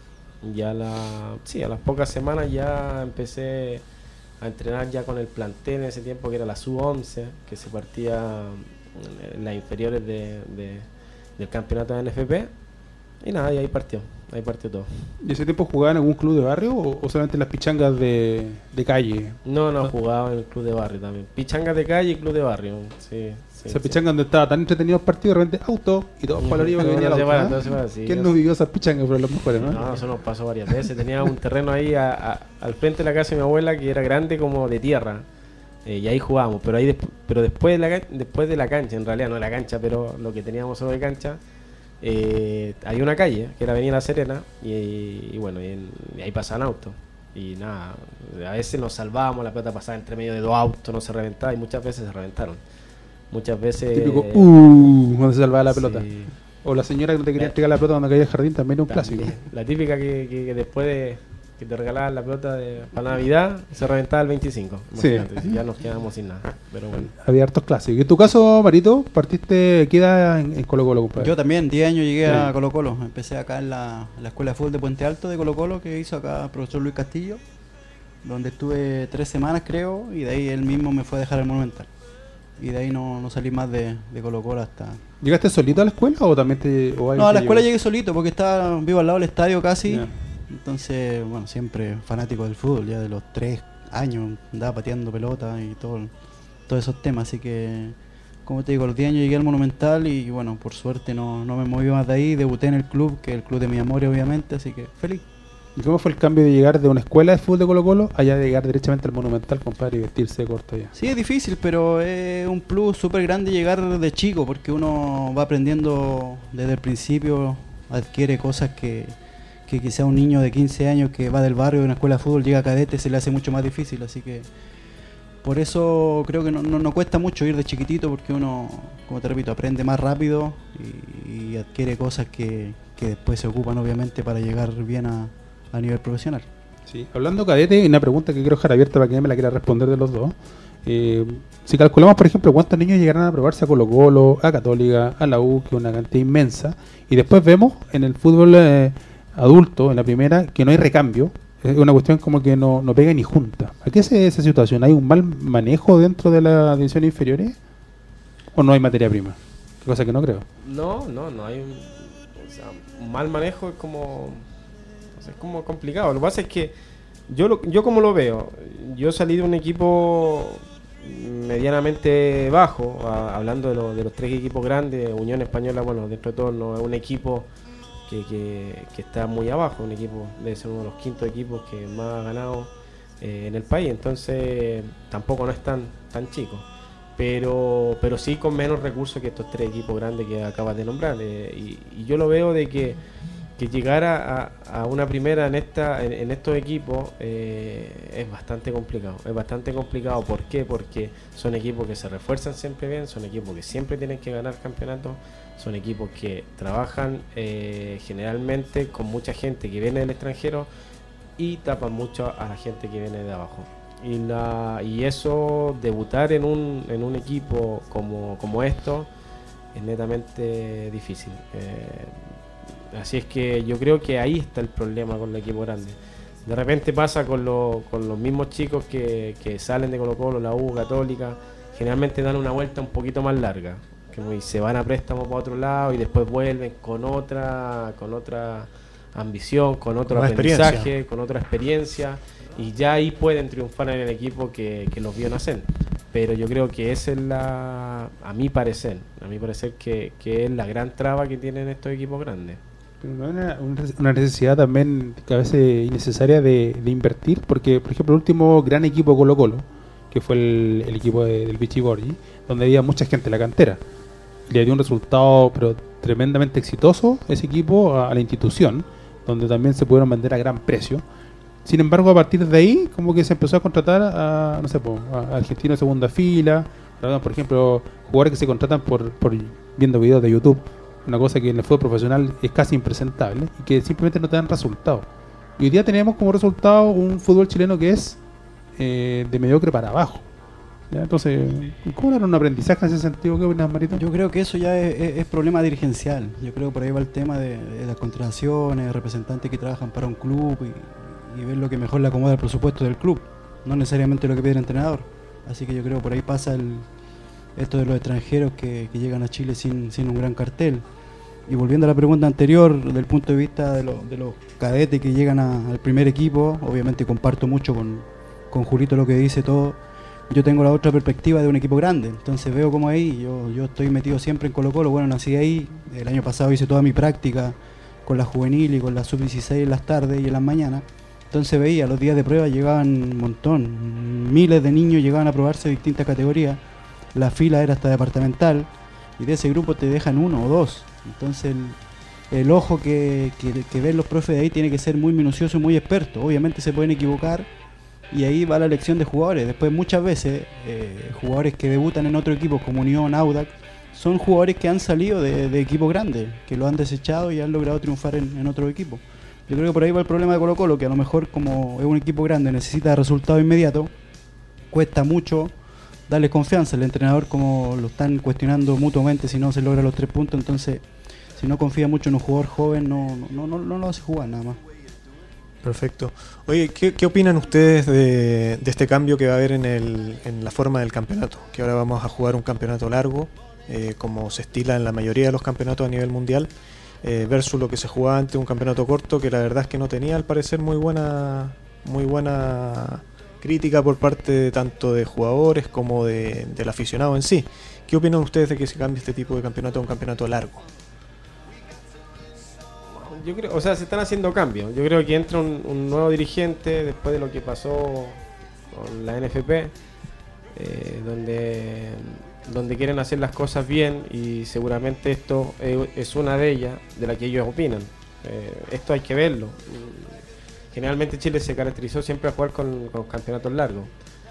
Y a, la, sí, a las pocas semanas ya empecé a entrenar ya con el plantel en ese tiempo, que era la sub once, que se partía en las inferiores de, de, del campeonato de N F P. Y nada, y ahí partió, ahí partió todo. ¿Y ese tiempo jugaban en algún club de barrio o, o solamente en las pichangas de, de calle? No, no, jugaba en el club de barrio también. Pichangas de calle y club de barrio, sí. Sí, esa sí. pichanga donde estaba tan entretenido el partido, de repente auto y todos para arriba que venía el auto, ¿eh? Sí, ¿Quién no vivió esas pichangas? Pero los mejores, ¿no? No, eso nos pasó varias veces. Tenía un terreno ahí a, a, al frente de la casa de mi abuela que era grande como de tierra. Eh, y ahí jugábamos, pero ahí desp- pero después de, la, can- después de la cancha, en realidad no de la cancha, pero lo que teníamos solo de cancha, eh, hay una calle que era Avenida La Serena, y, y bueno, y, en, y ahí pasaban autos. Y nada, a veces nos salvábamos, la pelota pasaba entre medio de dos autos, no se reventaba, y muchas veces se reventaron. Muchas veces... Típico, uh, cuando se salvaba la pelota. Sí. O la señora que no te quería entregar la pelota cuando caía el jardín, también es un clásico. La típica que, que, que después de que te regalaban la pelota de, para Navidad, se reventaba el veinticinco. Sí. Imagínate, ya nos quedamos sin nada. Pero bueno. Había hartos clásicos. ¿Y en tu caso, Marito, partiste, qué edad en, en Colo Colo, compadre? Yo también, diez años llegué Sí. a Colo Colo. Empecé acá en la, en la Escuela de Fútbol de Puente Alto de Colo Colo, que hizo acá el profesor Luis Castillo, donde estuve tres semanas, creo, y de ahí él mismo me fue a dejar el Monumental. Y de ahí no, no salí más de, de Colo Colo hasta... ¿Llegaste solito a la escuela o también te...? O No, a la te escuela llevó? llegué solito porque estaba vivo al lado del estadio casi. Ya. Entonces, bueno, siempre fanático del fútbol, ya de los tres años andaba pateando pelota y todo, todos esos temas. Así que, como te digo, a los diez años llegué al Monumental y bueno, por suerte no, no me moví más de ahí. Debuté en el club, que es el club de mi amor, obviamente, así que feliz. ¿Y cómo fue el cambio de llegar de una escuela de fútbol de Colo Colo allá de llegar directamente al Monumental, compadre, y vestirse corto ya? Sí, es difícil, pero es un plus súper grande llegar de chico, porque uno va aprendiendo desde el principio, adquiere cosas que, que quizá un niño de quince años que va del barrio de una escuela de fútbol, llega a cadete, se le hace mucho más difícil, así que por eso creo que no, no, no cuesta mucho ir de chiquitito, porque uno, como te repito, aprende más rápido y, y adquiere cosas que, que después se ocupan obviamente para llegar bien a, a nivel profesional. Sí, hablando cadete, una pregunta que quiero dejar abierta para que me la quiera responder de los dos. Eh, si calculamos, por ejemplo, cuántos niños llegarán a probarse a Colo Colo, a Católica, a la U, que es una cantidad inmensa, y después vemos en el fútbol eh, adulto, en la primera, que no hay recambio, es una cuestión como que no, no pega ni junta. ¿A qué se debe esa situación? ¿Hay un mal manejo dentro de las divisiones inferiores? ¿O no hay materia prima? Cosa que no creo. No, no, no hay un, o sea, un mal manejo, es como, o sea, es como complicado. Lo que pasa es que yo, lo, yo como lo veo, yo salí de un equipo medianamente bajo, a, hablando de, lo, de los tres equipos grandes. Unión Española, bueno, dentro de todo no es un equipo que, que, que está muy abajo, un equipo debe ser uno de los quintos equipos que más ha ganado eh, en el país, entonces tampoco no es tan, tan chico. Pero, pero sí con menos recursos que estos tres equipos grandes que acabas de nombrar. Eh, y, y yo lo veo de que, que llegar a, a una primera en esta en, en estos equipos eh, es bastante complicado. Es bastante complicado. ¿Por qué? Porque son equipos que se refuerzan siempre bien, son equipos que siempre tienen que ganar campeonatos, son equipos que trabajan eh, generalmente con mucha gente que viene del extranjero y tapan mucho a la gente que viene de abajo. Y, la, y eso, debutar en un, en un equipo como, como esto, es netamente difícil. Eh, así es que yo creo que ahí está el problema con el equipo grande. De repente pasa con, lo, con los mismos chicos que, que salen de Colo Colo, la U, Católica, generalmente dan una vuelta un poquito más larga, que muy, se van a préstamo para otro lado y después vuelven con otra, con otra ambición, con otro Con aprendizaje, experiencia. con otra experiencia. Y ya ahí pueden triunfar en el equipo que, que los vio nacer. Pero yo creo que esa es la, a mi parecer, a mi parecer que, que es la gran traba que tienen estos equipos grandes. Pero no hay una, una necesidad también que a veces innecesaria de, de invertir, porque por ejemplo el último gran equipo Colo Colo, que fue el, el equipo de, del Vichy Borgi, donde había mucha gente en la cantera, y le dio un resultado pero tremendamente exitoso ese equipo a, a la institución, donde también se pudieron vender a gran precio. Sin embargo, a partir de ahí, como que se empezó a contratar a, no sé, po, a argentinos de segunda fila, por ejemplo, jugadores que se contratan por, por viendo videos de YouTube, una cosa que en el fútbol profesional es casi impresentable y que simplemente no te dan resultados. Y hoy día tenemos como resultado un fútbol chileno que es eh, de mediocre para abajo. ¿Ya? Entonces, ¿cómo era un aprendizaje en ese sentido? ¿Qué opinas, Marito? Yo creo que eso ya es, es, es problema dirigencial. Yo creo que por ahí va el tema de, de las contrataciones, representantes que trabajan para un club y, y ver lo que mejor le acomoda el presupuesto del club, no necesariamente lo que pide el entrenador. Así que yo creo que por ahí pasa el, esto de los extranjeros que, que llegan a Chile sin, sin un gran cartel. Y volviendo a la pregunta anterior, desde el punto de vista de, lo, de los cadetes que llegan a, al primer equipo, obviamente comparto mucho con, con Julito lo que dice todo. Yo tengo la otra perspectiva de un equipo grande, entonces veo como ahí, yo, yo estoy metido siempre en Colo Colo, bueno, nací ahí, el año pasado hice toda mi práctica con la juvenil y con la sub dieciséis en las tardes y en las mañanas, entonces veía, los días de prueba llegaban un montón, miles de niños llegaban a probarse de distintas categorías, la fila era hasta departamental, y de ese grupo te dejan uno o dos, entonces el, el ojo que, que, que ven los profes de ahí tiene que ser muy minucioso y muy experto, obviamente se pueden equivocar, y ahí va la elección de jugadores. Después muchas veces eh, jugadores que debutan en otro equipo como Unión, Audax, son jugadores que han salido de, de equipos grandes, que lo han desechado y han logrado triunfar en, en otro equipo. Yo creo que por ahí va el problema de Colo Colo, que a lo mejor como es un equipo grande, necesita resultados inmediatos, cuesta mucho darle confianza. El entrenador, como lo están cuestionando mutuamente si no se logra los tres puntos, entonces si no confía mucho en un jugador joven no, no, no, no lo hace jugar nada más. Perfecto. Oye, ¿qué, qué opinan ustedes de, de este cambio que va a haber en, el, en la forma del campeonato? Que ahora vamos a jugar un campeonato largo, eh, como se estila en la mayoría de los campeonatos a nivel mundial, eh, versus lo que se jugaba antes, un campeonato corto, que la verdad es que no tenía al parecer muy buena, muy buena crítica por parte de, tanto de jugadores como de, del aficionado en sí. ¿Qué opinan ustedes de que se cambie este tipo de campeonato a un campeonato largo? Yo creo, o sea, se están haciendo cambios. Yo creo que entra un, un nuevo dirigente después de lo que pasó con la N F P, eh, donde, donde quieren hacer las cosas bien y seguramente esto es, es una de ellas, de la que ellos opinan. Eh, esto hay que verlo. Generalmente Chile se caracterizó siempre a jugar con, con campeonatos largos.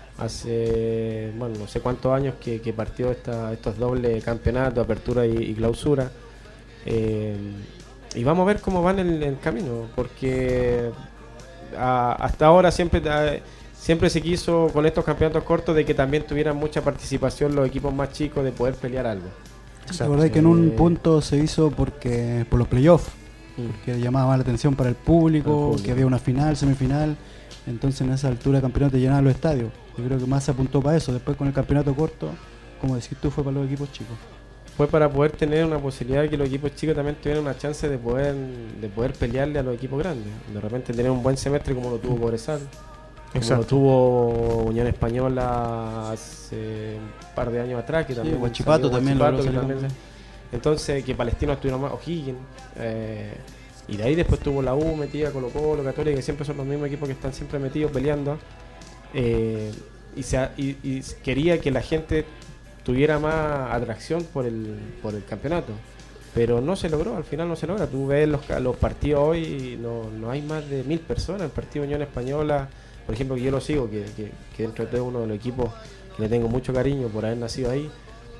Hace, bueno, no sé cuántos años que, que partió esta, estos dobles campeonatos, apertura y, y clausura. Eh, Y vamos a ver cómo van el, el camino, porque a, hasta ahora siempre a, siempre se quiso con estos campeonatos cortos de que también tuvieran mucha participación los equipos más chicos de poder pelear algo. La verdad es que en un Eh, punto se hizo porque por los playoffs, porque llamaba más la atención para el público, El público. que había una final, semifinal, entonces en esa altura del campeonato te llenaban los estadios. Yo creo que más se apuntó para eso, después con el campeonato corto, como decís tú, fue para los equipos chicos. Fue para poder tener una posibilidad de que los equipos chicos también tuvieran una chance de poder de poder pelearle a los equipos grandes. De repente tener un buen semestre como lo tuvo Cobresal, como Exacto. lo tuvo Unión Española hace un par de años atrás, que también Huachipato salió, también Huachipato, logró que salir también campeón. se- entonces que Palestino estuvieron más, O'Higgins, eh, y de ahí después tuvo la U metida, Colo Colo, Católica, que siempre son los mismos equipos que están siempre metidos peleando, eh, y, se, ha- y, y quería que la gente tuviera más atracción por el por el campeonato, pero no se logró, al final no se logra. Tú ves los, los partidos hoy y no, no hay más de mil personas. El partido Unión Española, por ejemplo, que yo lo sigo, que, que, que dentro de todo es uno de los equipos que le tengo mucho cariño por haber nacido ahí,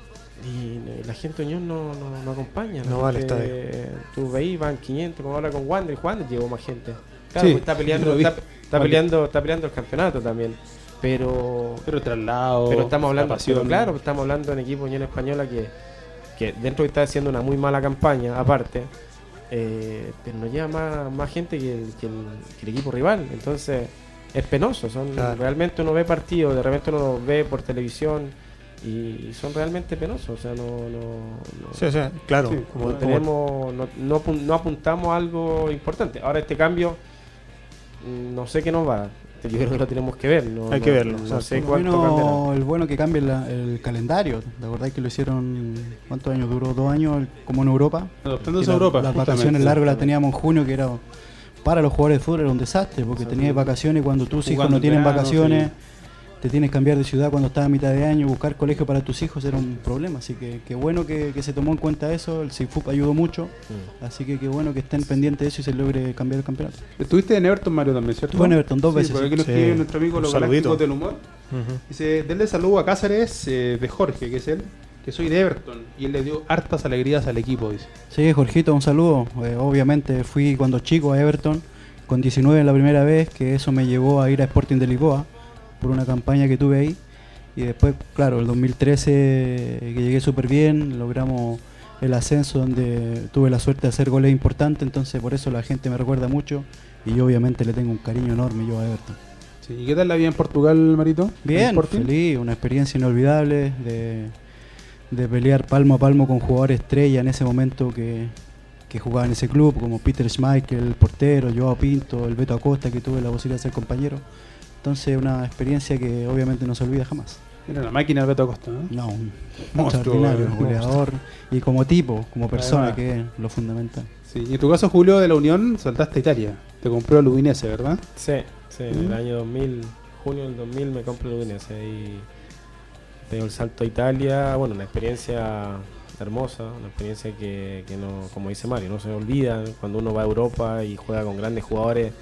y la gente de Unión no, no, no acompaña. La No va al gente- estadio. Tú veis, van quinientos, como ahora con Wander, Wander llegó más gente. Claro, Sí, pues está yo peleando, lo vi. está, está peleando, está peleando el campeonato también, pero Pero traslado, pero estamos hablando, la pasión. pero claro, estamos hablando de un equipo Unión Española que, que dentro de que está haciendo una muy mala campaña, aparte, eh, pero no lleva más, más gente que el, que, el, que el equipo rival, entonces es penoso. Son Claro. realmente uno ve partidos, de repente uno los ve por televisión y son realmente penosos, o sea, no, no, no- Sí, sí, claro. Sí, como, no como- tenemos, no, no, apun- no apuntamos a algo importante. Ahora este cambio, mm, no sé qué nos va. Yo creo que lo tenemos que ver. No, Hay no- que verlo, No, exacto. sé Por lo cuánto cambiará. menos el bueno que cambie la- el calendario. La verdad es que lo hicieron, ¿cuántos años duró? ¿Dos años? el- Como en Europa. Adaptándose Que a la- Europa. Las justamente. vacaciones largas las teníamos en junio, que era para los jugadores de fútbol era un desastre, porque Sí. tenías vacaciones cuando tus hijos Jugando no tienen en verano, vacaciones. sí. te tienes que cambiar de ciudad cuando estás a mitad de año, buscar colegio para tus hijos era un problema, así que qué bueno que, que se tomó en cuenta eso, el CIFUP ayudó mucho, mm. así que qué bueno que estén pendientes de eso y se logre cambiar el campeonato. Estuviste en Everton, Mario, también, ¿cierto? Estuve en Everton dos sí, veces. Porque aquí lo sí. escribe nuestro amigo Un Los saludito. Galácticos del Humor. Ujú. Dice, denle saludo a Cáceres eh, de Jorge, que es él, que soy de Everton, y él le dio hartas alegrías al equipo, dice. Sí, Jorgito, un saludo. Eh, obviamente fui cuando chico a Everton, con diecinueve la primera vez, que eso me llevó a ir a Sporting de Lisboa, por una campaña que tuve ahí. Y después, claro, el dos mil trece, que llegué súper bien, logramos el ascenso donde tuve la suerte de hacer goles importantes, entonces por eso la gente me recuerda mucho, y yo obviamente le tengo un cariño enorme yo a Everton. Sí, ¿y qué tal la vida en Portugal, Marito? ¿En Bien, Sporting? feliz, una experiencia inolvidable de, de pelear palmo a palmo con jugadores estrella en ese momento que, que jugaba en ese club, como Peter Schmeichel, el portero, Joao Pinto, el Beto Acosta, que tuve la posibilidad de ser compañero. Entonces una experiencia que obviamente no se olvida jamás. Era la máquina del Beto Acosta, ¿no? No, un Monstruo, extraordinario, monstruo. goleador y como tipo, como persona, Además. que es lo fundamental. Sí, y en tu caso, Julio, de la Unión, saltaste a Italia. Te compró el Udinese, ¿verdad? Sí, sí, en el año dos mil, junio del dos mil me compré el Udinese y pego el salto a Italia. Bueno, una experiencia hermosa, una experiencia que, que no, como dice Mario, no se olvida cuando uno va a Europa y juega con grandes jugadores.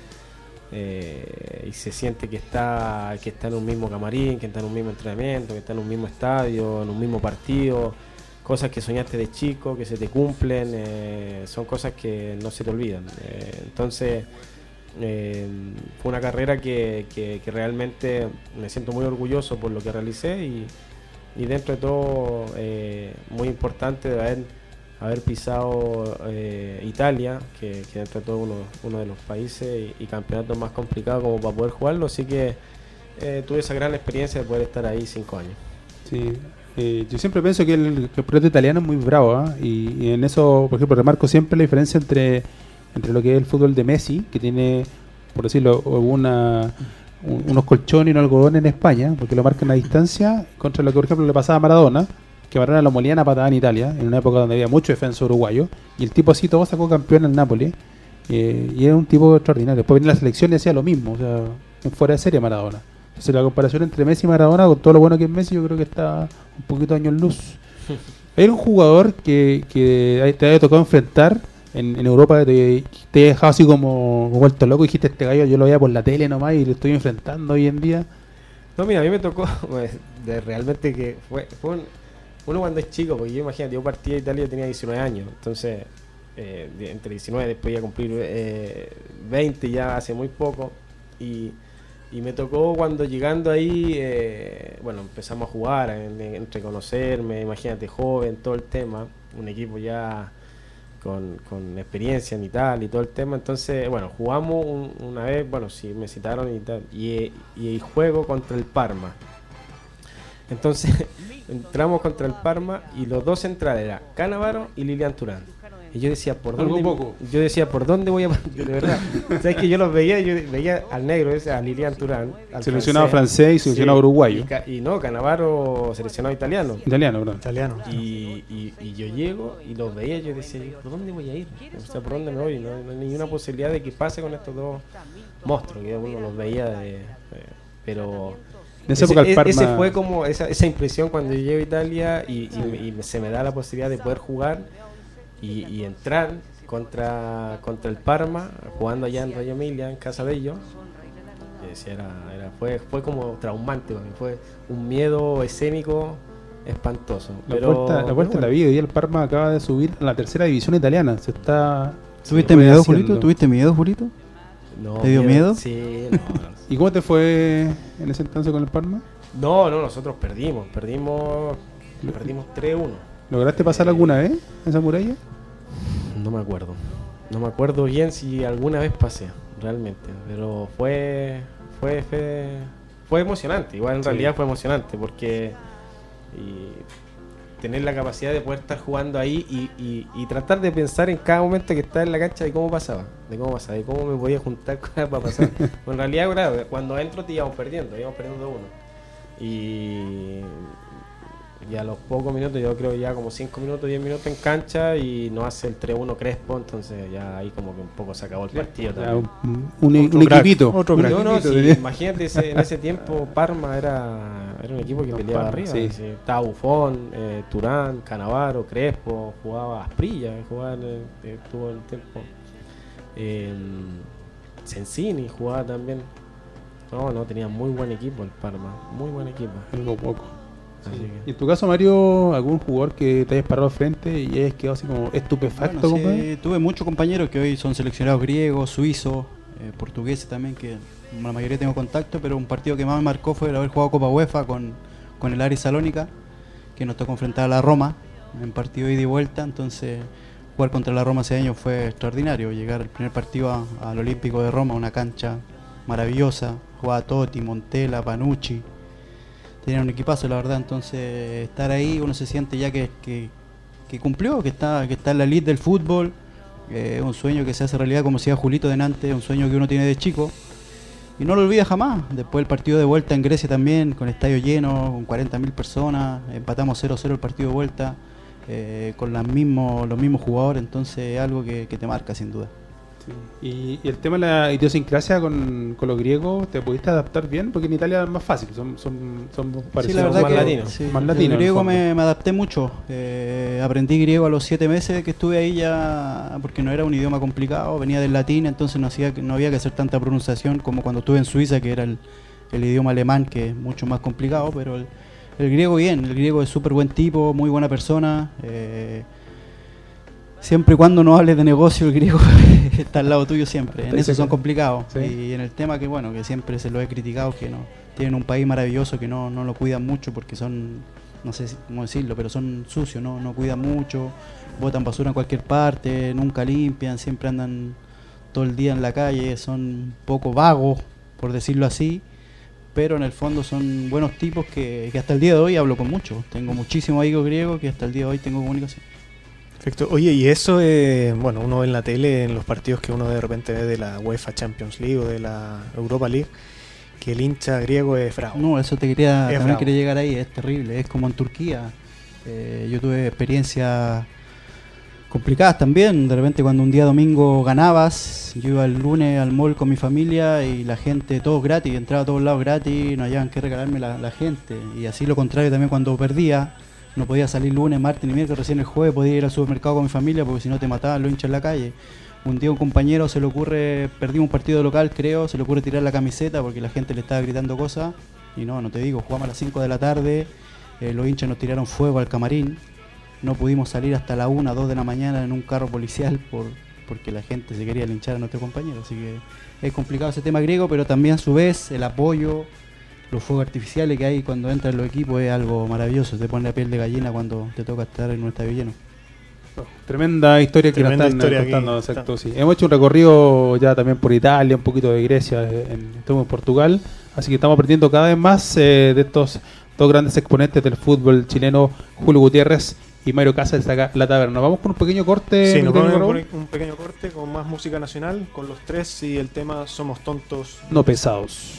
Eh, y se siente que está que está en un mismo camarín, que está en un mismo entrenamiento, que está en un mismo estadio, en un mismo partido, cosas que soñaste de chico, que se te cumplen, eh, son cosas que no se te olvidan. Eh, entonces eh, fue una carrera que, que, que realmente me siento muy orgulloso por lo que realicé y, y dentro de todo eh, muy importante de haber haber pisado eh, Italia, que, que dentro de todo uno, uno de los países y, y campeonatos más complicados como para poder jugarlo, así que eh, tuve esa gran experiencia de poder estar ahí cinco años. Sí. Eh, yo siempre pienso que el, que el proyecto italiano es muy bravo, ¿ah? y, y en eso, por ejemplo, remarco siempre la diferencia entre, entre lo que es el fútbol de Messi, que tiene, por decirlo, una, un, unos colchones y un algodón en España, porque lo marcan a distancia, contra lo que, por ejemplo, le pasaba a Maradona, que Maradona lo molían a patada en Italia, en una época donde había mucho defensa uruguayo, y el tipo así todo sacó campeón en el Napoli, eh, y era un tipo extraordinario. Después venía la selección y hacía lo mismo, o sea, en fuera de serie Maradona. Entonces la comparación entre Messi y Maradona, con todo lo bueno que es Messi, yo creo que está un poquito años luz. Hay un jugador que, que te haya tocado enfrentar en, en Europa, te, te he dejado así como vuelto loco, y dijiste, este gallo yo lo veía por la tele nomás y lo estoy enfrentando hoy en día. No, mira, a mí me tocó pues, de realmente que fue, fue un, uno cuando es chico, porque yo imagínate, yo partí de Italia y tenía diecinueve años, entonces eh, de, entre diecinueve después ya cumplir eh, veinte ya hace muy poco, y, y me tocó cuando llegando ahí, eh, bueno, empezamos a jugar, en, en, entre conocerme, imagínate, joven, todo el tema, un equipo ya con, con experiencia en Italia y todo el tema, entonces, bueno, jugamos un, una vez, bueno, sí, me citaron y tal, y, y, y juego contra el Parma. Entonces entramos contra el Parma y los dos centrales eran Cannavaro y Lilian Thuram. Y yo decía, ¿por dónde? Poco. Yo decía, ¿por dónde voy a de verdad? ¿Sabes que yo los veía? Yo veía al negro ese, a Lilian Thuram, al Seleccionado francés y seleccionado sí, uruguayo. Y, ca- y no, Cannavaro seleccionado italiano. Italiano, perdón. Italiano. Y, y, y yo llego y los veía y yo decía, ¿por dónde voy a ir? O sea, ¿por dónde me voy? No, no hay ninguna posibilidad de que pase con estos dos monstruos, que uno los veía de... de- pero... En esa época el ese, Parma... ese fue como esa, esa impresión cuando yo llego a Italia y, y, y se me da la posibilidad de poder jugar y, y entrar contra, contra el Parma, jugando allá en Reggio Emilia, en casa de ellos. Y decía, era, era, fue, fue como traumante, porque fue un miedo escénico espantoso. La pero, vuelta, la vuelta pero de la vida. Hoy día el Parma acaba de subir a la tercera división italiana. Se está... ¿Tuviste se miedo, rehaciendo. Julito? ¿Tuviste miedo, Julito? No, ¿Te dio miedo? Sí, no, no. ¿Y cómo te fue en ese entonces con el Parma? No, no, nosotros perdimos, perdimos, perdimos tres uno. ¿Lograste pasar alguna vez esa muralla? No me acuerdo, no me acuerdo bien si alguna vez pasé, realmente, pero fue, fue, fue, fue emocionante, igual en Sí. realidad fue emocionante, porque y tener la capacidad de poder estar jugando ahí y, y, y tratar de pensar en cada momento que estaba en la cancha de cómo pasaba, de cómo pasaba, de cómo me podía juntar con él para pasar. Pues en realidad, claro, cuando entro te íbamos perdiendo, íbamos perdiendo uno. Y y a los pocos minutos, yo creo ya como cinco minutos, diez minutos en cancha y nos hace el tres uno Crespo, entonces ya ahí como que un poco se acabó el partido Ya, también. un, un, Otro un crack, equipito. otro Un crack. No, no, equipito sí, tenía. imagínate, ese- en ese tiempo Parma era, era un equipo que No, peleaba Parma, arriba. sí. Sí. Estaba Buffon, eh, Turán, Canavaro, Crespo, jugaba Asprilla, jugaba en el, eh, tuvo el tiempo. Eh, Sensini jugaba también. No, no, tenía muy buen equipo el Parma, muy buen equipo. Algo poco. Así Y que- en tu caso, Mario, algún jugador que te hayas parado al frente y hayas quedado así como estupefacto, Bueno, sí, compadre? tuve muchos compañeros que hoy son seleccionados griegos, suizos, eh, portugueses también, que la mayoría tengo contacto, pero un partido que más me marcó fue el haber jugado Copa UEFA con, con el Aris Salónica, que nos tocó enfrentar a la Roma en partido de ida y vuelta. Entonces jugar contra la Roma ese año fue extraordinario, llegar el primer partido a- al Olímpico de Roma, una cancha maravillosa, jugaba Totti, Montella, Panucci, tenían un equipazo la verdad. Entonces estar ahí uno se siente ya que, que, que cumplió, que está, que está en la elite del fútbol. Es eh, un sueño que se hace realidad, como decía Julito delante, un sueño que uno tiene de chico y no lo olvida jamás. Después el partido de vuelta en Grecia también, con estadio lleno, con cuarenta mil personas, empatamos cero cero el partido de vuelta, eh, con las mismos, los mismos jugadores. Entonces es algo que, que te marca sin duda. Y, y el tema de la idiosincrasia con, con los griegos, ¿te pudiste adaptar bien? Porque en Italia es más fácil, son, son, son Sí, parecidos. la verdad más que latinos. sí, Más el latinos, en el griego fondo. me, me adapté mucho. Eh, aprendí griego a los siete meses que estuve ahí ya, porque no era un idioma complicado, venía del latín, entonces no, hacía, no había que hacer tanta pronunciación como cuando estuve en Suiza, que era el, el idioma alemán, que es mucho más complicado, pero el, el griego bien, el griego es súper buen tipo, muy buena persona. Eh, siempre y cuando no hables de negocio, el griego está al lado tuyo siempre. En Te eso dice son que- complicados. sí. Y en el tema que bueno, que siempre se lo he criticado, que no tienen un país maravilloso que no, no lo cuidan mucho porque son, no sé si- cómo decirlo, pero son sucios, no, no cuidan mucho, botan basura en cualquier parte, nunca limpian, siempre andan todo el día en la calle, son un poco vagos, por decirlo así. Pero en el fondo son buenos tipos que, que hasta el día de hoy hablo con muchos. Tengo muchísimos amigos griegos que hasta el día de hoy tengo comunicación. Perfecto. Oye, y eso, eh, bueno, uno ve en la tele, en los partidos que uno de repente ve de la UEFA Champions League o de la Europa League, que el hincha griego es bravo. No, eso te quería, Es también bravo. quería llegar ahí, es terrible, es como en Turquía. Eh, yo tuve experiencias complicadas también, de repente cuando un día domingo ganabas, yo iba el lunes al mall con mi familia y la gente, todo gratis, entraba a todos lados gratis, no hallaban que regalarme la, la gente. Y así lo contrario también cuando perdía, no podía salir lunes, martes ni miércoles, recién el jueves podía ir al supermercado con mi familia porque si no te mataban los hinchas en la calle. Un día un compañero se le ocurre, perdimos un partido local creo, se le ocurre tirar la camiseta porque la gente le estaba gritando cosas y no, no te digo, jugamos a las cinco de la tarde, eh, los hinchas nos tiraron fuego al camarín, no pudimos salir hasta la una, dos de la mañana en un carro policial por porque la gente se quería linchar a nuestro compañero, así que es complicado ese tema griego, pero también a su vez el apoyo, los fuegos artificiales que hay cuando entran los equipos es algo maravilloso, te pone la piel de gallina cuando te toca estar en un estadio lleno. Tremenda historia que Tremenda nos están historia eh, contando, aquí. exacto, sí. Hemos hecho un recorrido ya también por Italia, un poquito de Grecia, eh, en, estamos en Portugal, así que estamos aprendiendo cada vez más eh, de estos dos grandes exponentes del fútbol chileno, Julio Gutiérrez y Mario Casas de La Taberna. Vamos con un pequeño corte. Sí, nos mi vamos querido a Raúl. poner un pequeño corte con más música nacional, con los tres y el tema Somos Tontos. No pesados.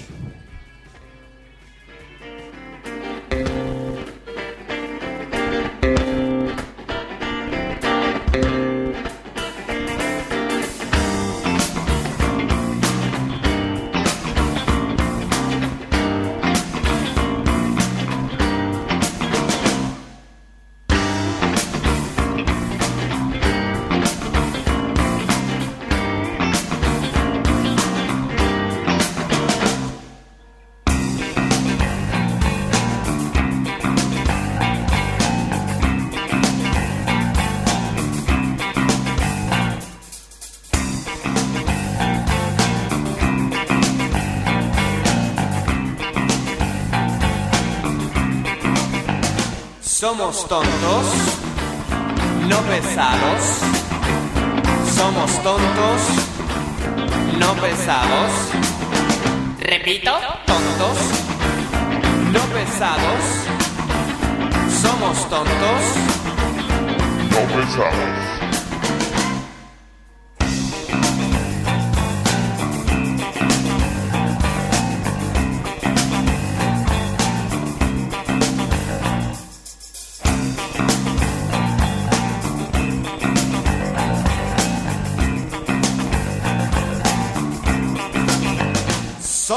Somos tontos, no pesados. Somos tontos, no pesados. Repito, tontos, no pesados. Somos tontos, No pesados.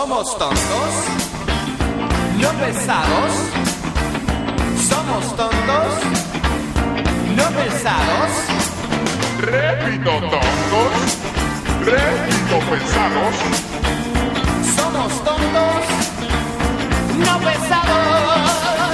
Somos tontos, no pesados. Somos tontos, no pesados. Repito, tontos. Repito, pesados. Somos tontos, no pesados.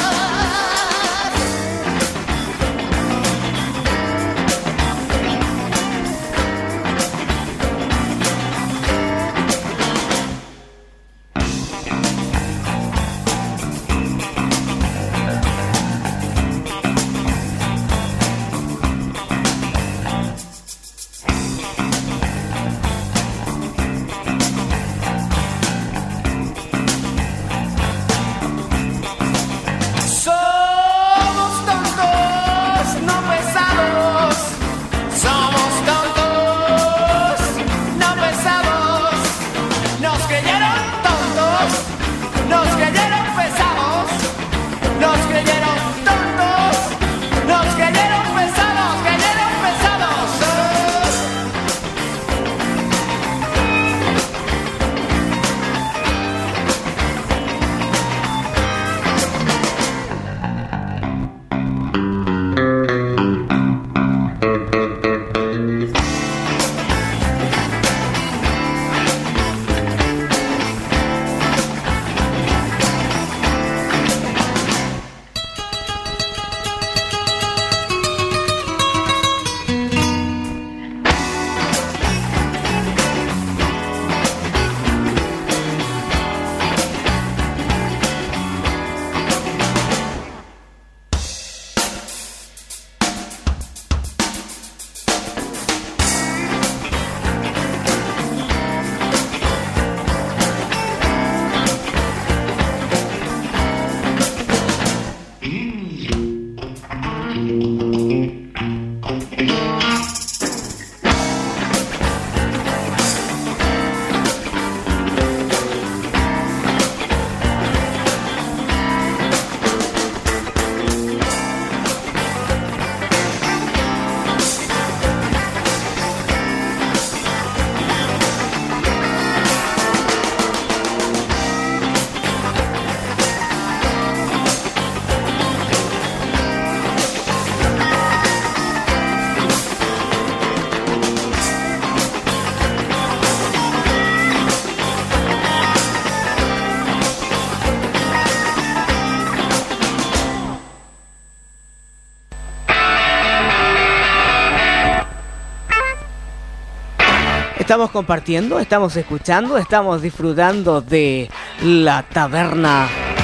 Estamos compartiendo, estamos escuchando, estamos disfrutando de La Taberna,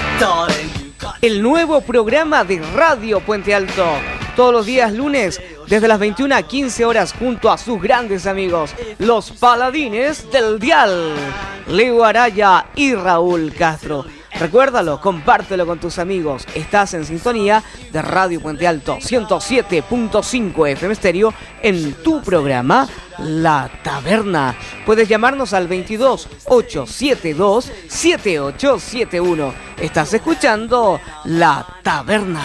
el nuevo programa de Radio Puente Alto, todos los días lunes desde las veintiuna a quince horas junto a sus grandes amigos, los Paladines del Dial, Leo Araya y Raúl Castro. Recuérdalo, compártelo con tus amigos. Estás en sintonía de Radio Puente Alto ciento siete punto cinco F M Estéreo en tu programa La Taberna. Puedes llamarnos al veintidós, ochocientos setenta y dos, setenta y ocho setenta y uno. Estás escuchando La Taberna.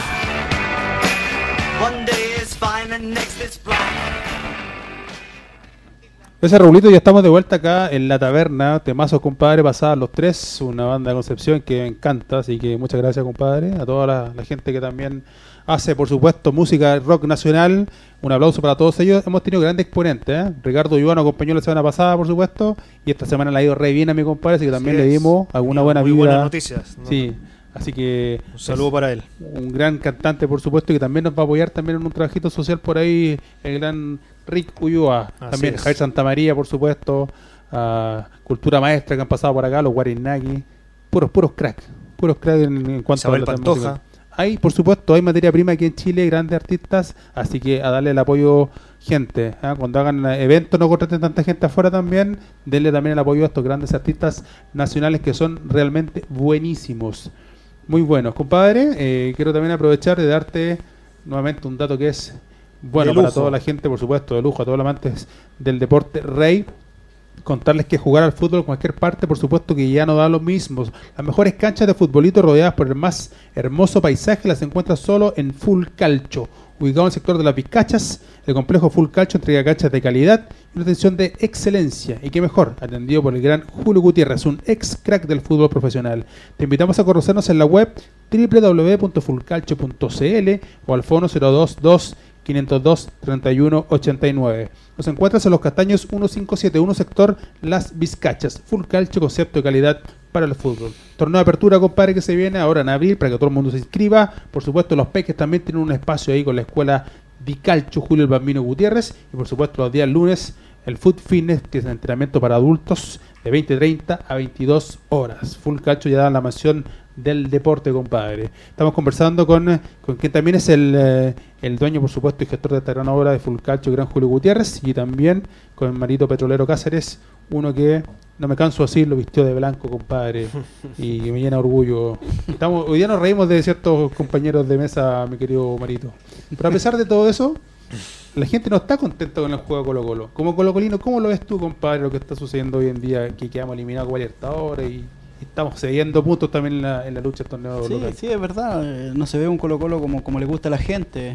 Ese Raulito, ya estamos de vuelta acá en La Taberna, temazos, compadre, pasadas los tres, una banda de Concepción que me encanta, así que muchas gracias, compadre, a toda la, la gente que también hace, por supuesto, música rock nacional, un aplauso para todos ellos. Hemos tenido grandes exponentes, ¿eh? Ricardo Ivano acompañó la semana pasada, por supuesto, y esta semana le ha ido re bien a mi compadre, así que también sí, le dimos alguna buena muy vibra. Buenas noticias, ¿no? Sí, así que un saludo para él. Un gran cantante, por supuesto, y que también nos va a apoyar también en un trabajito social por ahí, el gran Rick Ulloa, Así también es. Javier Santamaría, por supuesto, a Cultura Maestra que han pasado por acá, los Guarinaki, puros puros cracks, puros cracks en, en cuanto Isabel a la Pantoja. música. Hay, por supuesto, hay materia prima aquí en Chile, grandes artistas, así que a darle el apoyo, gente, ¿eh? Cuando hagan eventos no contraten tanta gente afuera también, denle también el apoyo a estos grandes artistas nacionales que son realmente buenísimos, muy buenos. Compadre, eh, quiero también aprovechar de darte nuevamente un dato que es bueno de para lujo. toda la gente, por supuesto, de lujo, a todos los amantes del deporte rey. Contarles que jugar al fútbol en cualquier parte, por supuesto que ya no da lo mismo. Las mejores canchas de futbolito rodeadas por el más hermoso paisaje las encuentras solo en Full Calcio, ubicado en el sector de las Vizcachas. El complejo Full Calcio entrega canchas de calidad y una atención de excelencia. Y qué mejor, atendido por el gran Julio Gutiérrez, un ex crack del fútbol profesional. Te invitamos a conocernos en la web doble u doble u doble u punto full calcio punto c l o al fono cero dos dos, quinientos dos, treinta y uno, ochenta y nueve. Nos encuentras en Los Castaños mil quinientos setenta y uno, sector Las Vizcachas. Full Calcio, concepto de calidad para el fútbol. Torneo de apertura, compadre, que se viene ahora en abril para que todo el mundo se inscriba. Por supuesto, los peques también tienen un espacio ahí con la escuela Di Calcio Julio el Bambino Gutiérrez. Y por supuesto, los días lunes, el Food Fitness, que es el entrenamiento para adultos de veinte treinta a veintidós horas. Full Calcio ya da la mansión del deporte, compadre. Estamos conversando con, con quien también es el, eh, el dueño, por supuesto, y gestor de esta gran obra de Full Calcio, gran Julio Gutiérrez, y también con el Marito Petrolero Cáceres, uno que, no me canso de decirlo, vistió de blanco, compadre, y me llena de orgullo. Estamos, hoy día nos reímos de ciertos compañeros de mesa, mi querido Marito. Pero a pesar de todo eso, la gente no está contenta con el juego de Colo Colo. Como colocolino, ¿cómo lo ves tú, compadre, lo que está sucediendo hoy en día, que quedamos eliminados con Libertadores y estamos cediendo puntos también en la, en la lucha del torneo sí, local? Sí, es verdad. Eh, no se ve un Colo Colo como, como le gusta a la gente.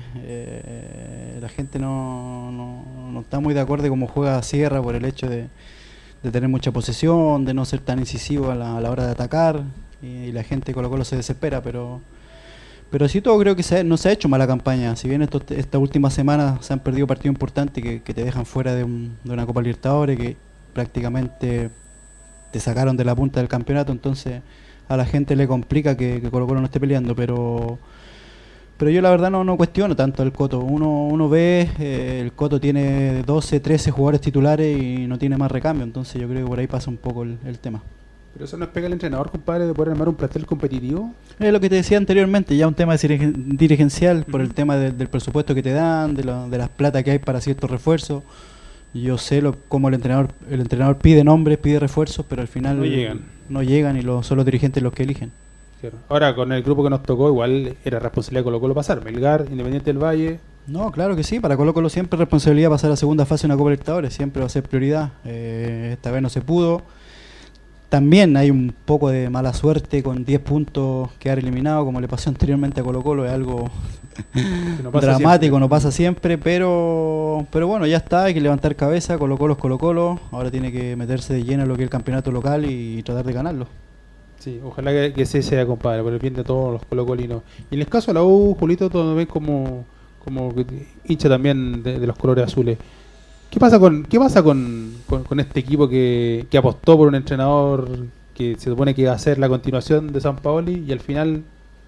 Eh, la gente no, no, no está muy de acuerdo como juega Sierra por el hecho de, de tener mucha posesión, de no ser tan incisivo a la, a la hora de atacar. Y, y la gente de Colo Colo se desespera, pero pero sí todo creo que se, no se ha hecho mala campaña. Si bien estos, estas últimas semanas se han perdido partidos importantes que, que te dejan fuera de, un, de una Copa Libertadores, que prácticamente te sacaron de la punta del campeonato, entonces a la gente le complica que, que Colo Colo no esté peleando, pero pero yo la verdad no, no cuestiono tanto el Coto. Uno, uno ve, eh, el Coto tiene doce, trece jugadores titulares y no tiene más recambio, entonces yo creo que por ahí pasa un poco el, el tema. Pero eso no es pega al entrenador, compadre, de poder armar un plantel competitivo. Es lo que te decía anteriormente, ya un tema dirigen- dirigencial, uh-huh. por el tema de, del presupuesto que te dan, de, lo, de las plata que hay para ciertos refuerzos. Yo sé lo, cómo el entrenador el entrenador pide nombres, pide refuerzos, pero al final no llegan, no llegan y lo, son los dirigentes los que eligen. Claro. Ahora, con el grupo que nos tocó, igual era responsabilidad de Colo Colo pasar. Melgar, Independiente del Valle. No, claro que sí, para Colo Colo siempre responsabilidad pasar a la segunda fase de una Copa Libertadores, siempre va a ser prioridad. Eh, esta vez no se pudo. También hay un poco de mala suerte con diez puntos quedar eliminado, como le pasó anteriormente a Colo Colo, es algo no dramático, siempre. No pasa siempre, pero pero bueno, ya está, hay que levantar cabeza. Colo Colo es Colo Colo, ahora tiene que meterse de lleno en lo que es el campeonato local y, y tratar de ganarlo. Sí, ojalá que, que ese sea, compadre, por el bien de todos los colocolinos. Y en el caso de la U, Julito, todo ven como, como hincha también de, de los colores azules. ¿Qué pasa con qué pasa con, con, con este equipo que, que apostó por un entrenador que se supone que iba a ser la continuación de Sampaoli y al final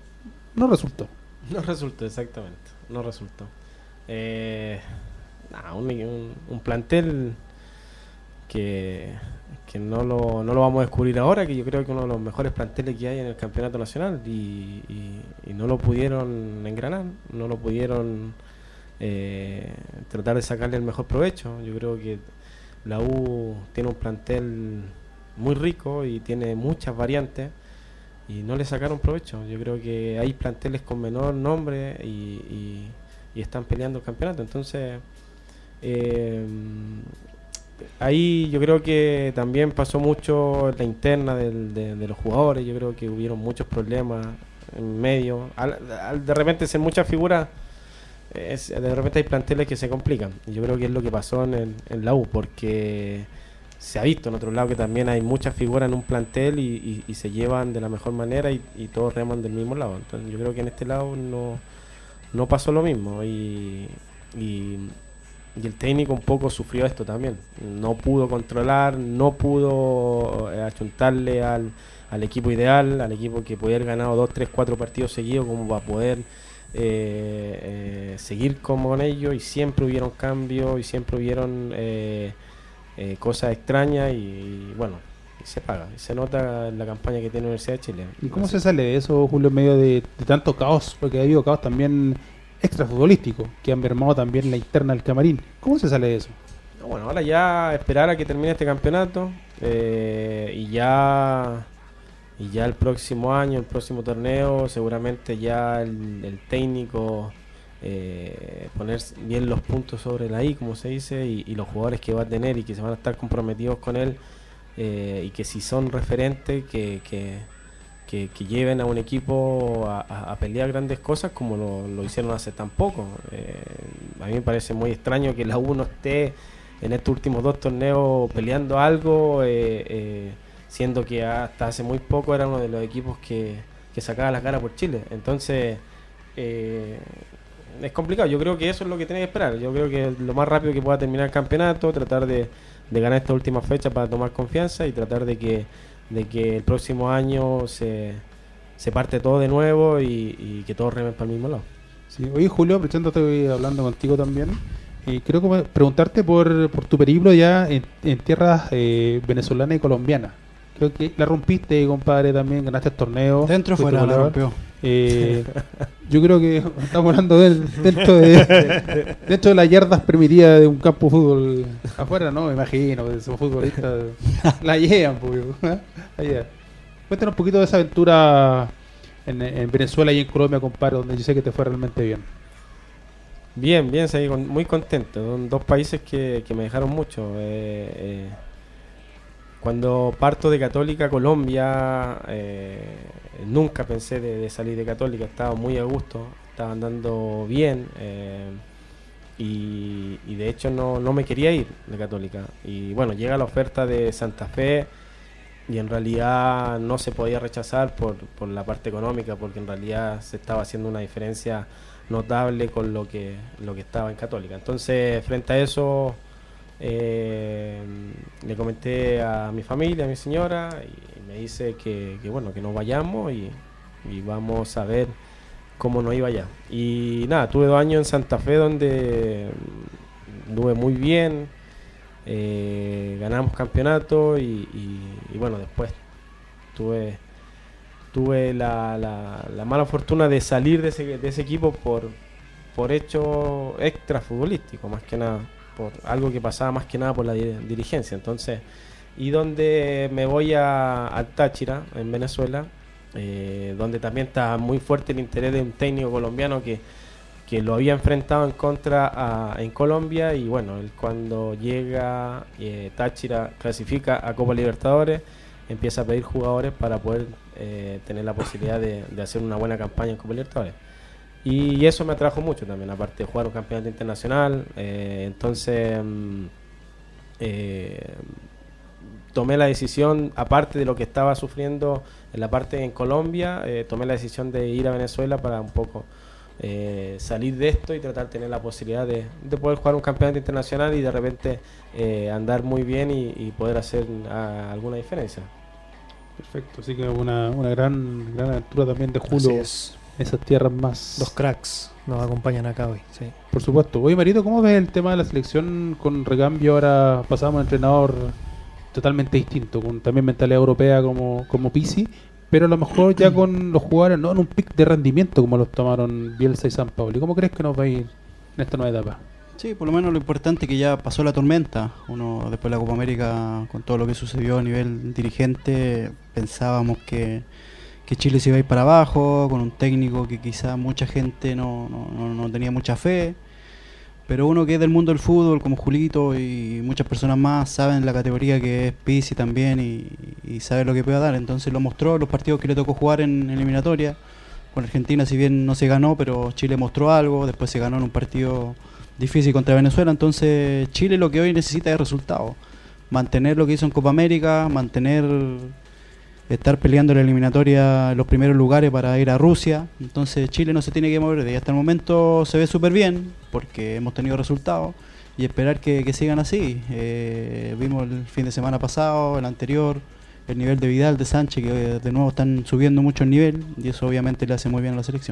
no resultó? No resultó, exactamente, no resultó. Eh, nah, un, un, un plantel que, que no, lo, no lo vamos a descubrir ahora, que yo creo que uno de los mejores planteles que hay en el campeonato nacional y, y, y no lo pudieron engranar, no lo pudieron eh, tratar de sacarle el mejor provecho. Yo creo que la U tiene un plantel muy rico y tiene muchas variantes y no le sacaron provecho. Yo creo que hay planteles con menor nombre y, y, y están peleando el campeonato. Entonces, eh, ahí yo creo que también pasó mucho la interna del, de, de los jugadores. Yo creo que hubieron muchos problemas en medio. Al, al de repente ser muchas figuras, es, de repente hay planteles que se complican. Y yo creo que es lo que pasó en, el, en la U, porque se ha visto en otro lado que también hay muchas figuras en un plantel y, y, y se llevan de la mejor manera y, y todos reman del mismo lado. Entonces yo creo que en este lado no, no pasó lo mismo y, y, y el técnico un poco sufrió esto también. No pudo controlar, no pudo eh, achuntarle al, al equipo ideal, al equipo que podía haber ganado dos, tres, cuatro partidos seguidos como para poder eh, eh, seguir como con ellos, y siempre hubieron cambios y siempre hubieron eh, Eh, cosas extrañas y, y bueno, y se paga, y se nota en la campaña que tiene la Universidad de Chile. ¿Y cómo se sale de eso, Julio, en medio de, de tanto caos? Porque ha habido caos también extrafutbolístico, que han mermado también la interna del camarín. ¿Cómo se sale de eso? No, bueno, ahora ya esperar a que termine este campeonato eh, y ya y ya el próximo año, el próximo torneo, seguramente ya el, el técnico Eh, poner bien los puntos sobre la I, como se dice, y, y los jugadores que va a tener y que se van a estar comprometidos con él, eh, y que si son referentes, que, que, que, que lleven a un equipo a, a, a pelear grandes cosas como lo, lo hicieron hace tan poco. Eh, a mí me parece muy extraño que la U no esté en estos últimos dos torneos peleando algo, eh, eh, siendo que hasta hace muy poco era uno de los equipos que, que sacaba la cara por Chile. Entonces eh, es complicado. Yo creo que eso es lo que tiene que esperar. Yo creo que lo más rápido que pueda terminar el campeonato, tratar de, de ganar esta última fecha para tomar confianza y tratar de que de que el próximo año se, se parte todo de nuevo y, y que todos remen para el mismo lado. Sí. Oye, Julio, aprovechando que estoy hablando contigo también, eh, quiero como preguntarte por, por tu periplo ya en, en tierras eh, venezolanas y colombianas. Creo que la rompiste, compadre, también ganaste el torneo. Dentro o fuera la rompió. Eh, yo creo que estamos hablando de, dentro de, de dentro de las yardas permitidas de un campo de fútbol. Afuera no, me imagino, que esos futbolistas la llevan, pues. Allá. Cuéntanos un poquito de esa aventura en, en Venezuela y en Colombia, compadre, donde yo sé que te fue realmente bien. Bien, bien, seguí con, muy contento. Son dos países que, que me dejaron mucho. Eh, eh, cuando parto de Católica, Colombia, eh, nunca pensé de, de salir de Católica. Estaba muy a gusto, estaba andando bien eh, y, y de hecho no, no me quería ir de Católica. Y bueno, llega la oferta de Santa Fe y en realidad no se podía rechazar por, por la parte económica, porque en realidad se estaba haciendo una diferencia notable con lo que, lo que estaba en Católica. Entonces, frente a eso, eh, le comenté a mi familia, a mi señora, y me dice que, que bueno, que nos vayamos y, y vamos a ver cómo nos iba allá. Y nada, tuve dos años en Santa Fe donde anduve muy bien, eh, ganamos campeonato y, y, y bueno, después tuve tuve la, la, la mala fortuna de salir de ese, de ese equipo por, por hecho extra futbolístico, más que nada, por algo que pasaba más que nada por la dirigencia. Entonces, y donde me voy a, al Táchira, en Venezuela, eh, donde también está muy fuerte el interés de un técnico colombiano que, que lo había enfrentado en contra a, en Colombia, y bueno, él cuando llega, eh, Táchira clasifica a Copa Libertadores, empieza a pedir jugadores para poder eh, tener la posibilidad de, de hacer una buena campaña en Copa Libertadores. Y, y eso me atrajo mucho también, aparte de jugar un campeonato internacional. Eh, entonces eh, tomé la decisión, aparte de lo que estaba sufriendo en la parte en Colombia, eh, tomé la decisión de ir a Venezuela para un poco eh, salir de esto y tratar de tener la posibilidad de, de poder jugar un campeonato internacional y de repente eh, andar muy bien y, y poder hacer a, alguna diferencia. Perfecto, así que una, una gran, gran aventura también de Julio. Así es. Esas tierras más. Dos cracks nos acompañan acá hoy, sí. Por supuesto. Oye, Marito, ¿cómo ves el tema de la selección con recambio? Ahora pasamos a un entrenador totalmente distinto, con también mentalidad europea como, como Pizzi, pero a lo mejor ya con los jugadores no en un pic de rendimiento como los tomaron Bielsa y San Paolo. ¿Y cómo crees que nos va a ir en esta nueva etapa? Sí, por lo menos lo importante es que ya pasó la tormenta. Uno después de la Copa América, con todo lo que sucedió a nivel dirigente, pensábamos que, que Chile se iba a ir para abajo, con un técnico que quizá mucha gente no, no, no tenía mucha fe. Pero uno que es del mundo del fútbol, como Julito y muchas personas más, saben la categoría que es Pizzi también y, y sabe lo que puede dar. Entonces lo mostró en los partidos que le tocó jugar en eliminatoria. Con Argentina, si bien no se ganó, pero Chile mostró algo. Después se ganó en un partido difícil contra Venezuela. Entonces Chile lo que hoy necesita es resultados. Mantener lo que hizo en Copa América, mantener, estar peleando en la eliminatoria en los primeros lugares para ir a Rusia. Entonces Chile no se tiene que mover. Y hasta el momento se ve súper bien porque hemos tenido resultados y esperar que, que sigan así. Eh, vimos el fin de semana pasado, el anterior, el nivel de Vidal, de Sánchez, que de nuevo están subiendo mucho el nivel y eso obviamente le hace muy bien a la selección.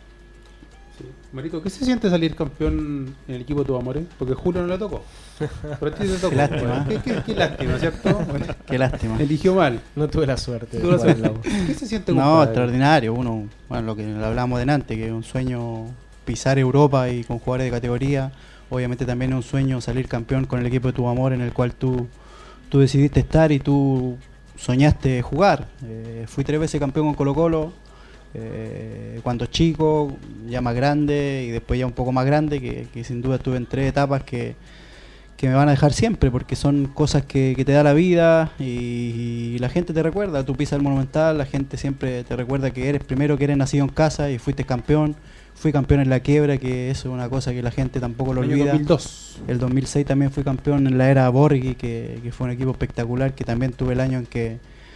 Marito, ¿qué se siente salir campeón en el equipo de tus amores? Porque Julio no le tocó. Pero a ti te tocó. Qué lástima. ¿Qué, qué, qué lástima, ¿cierto? Bueno, qué lástima. Eligió mal. No tuve la suerte. Tuve la suerte. ¿Qué se siente? No, compadre? extraordinario. Uno, bueno, lo que hablábamos delante, que es un sueño pisar Europa y con jugadores de categoría. Obviamente también es un sueño salir campeón con el equipo de tu amor en el cual tú, tú decidiste estar y tú soñaste jugar. Eh, fui tres veces campeón con Colo Colo. Eh, cuando chico, ya más grande y después ya un poco más grande, que, que sin duda estuve en tres etapas que, que me van a dejar siempre, porque son cosas que, que te da la vida y, y la gente te recuerda. Tú pisas el Monumental, la gente siempre te recuerda que eres primero, que eres nacido en casa y fuiste campeón. Fui campeón en la quiebra, que eso es una cosa que la gente tampoco lo El año olvida. dos mil dos. El dos mil seis también fui campeón en la era Borghi, que, que fue un equipo espectacular, que también tuve el año en que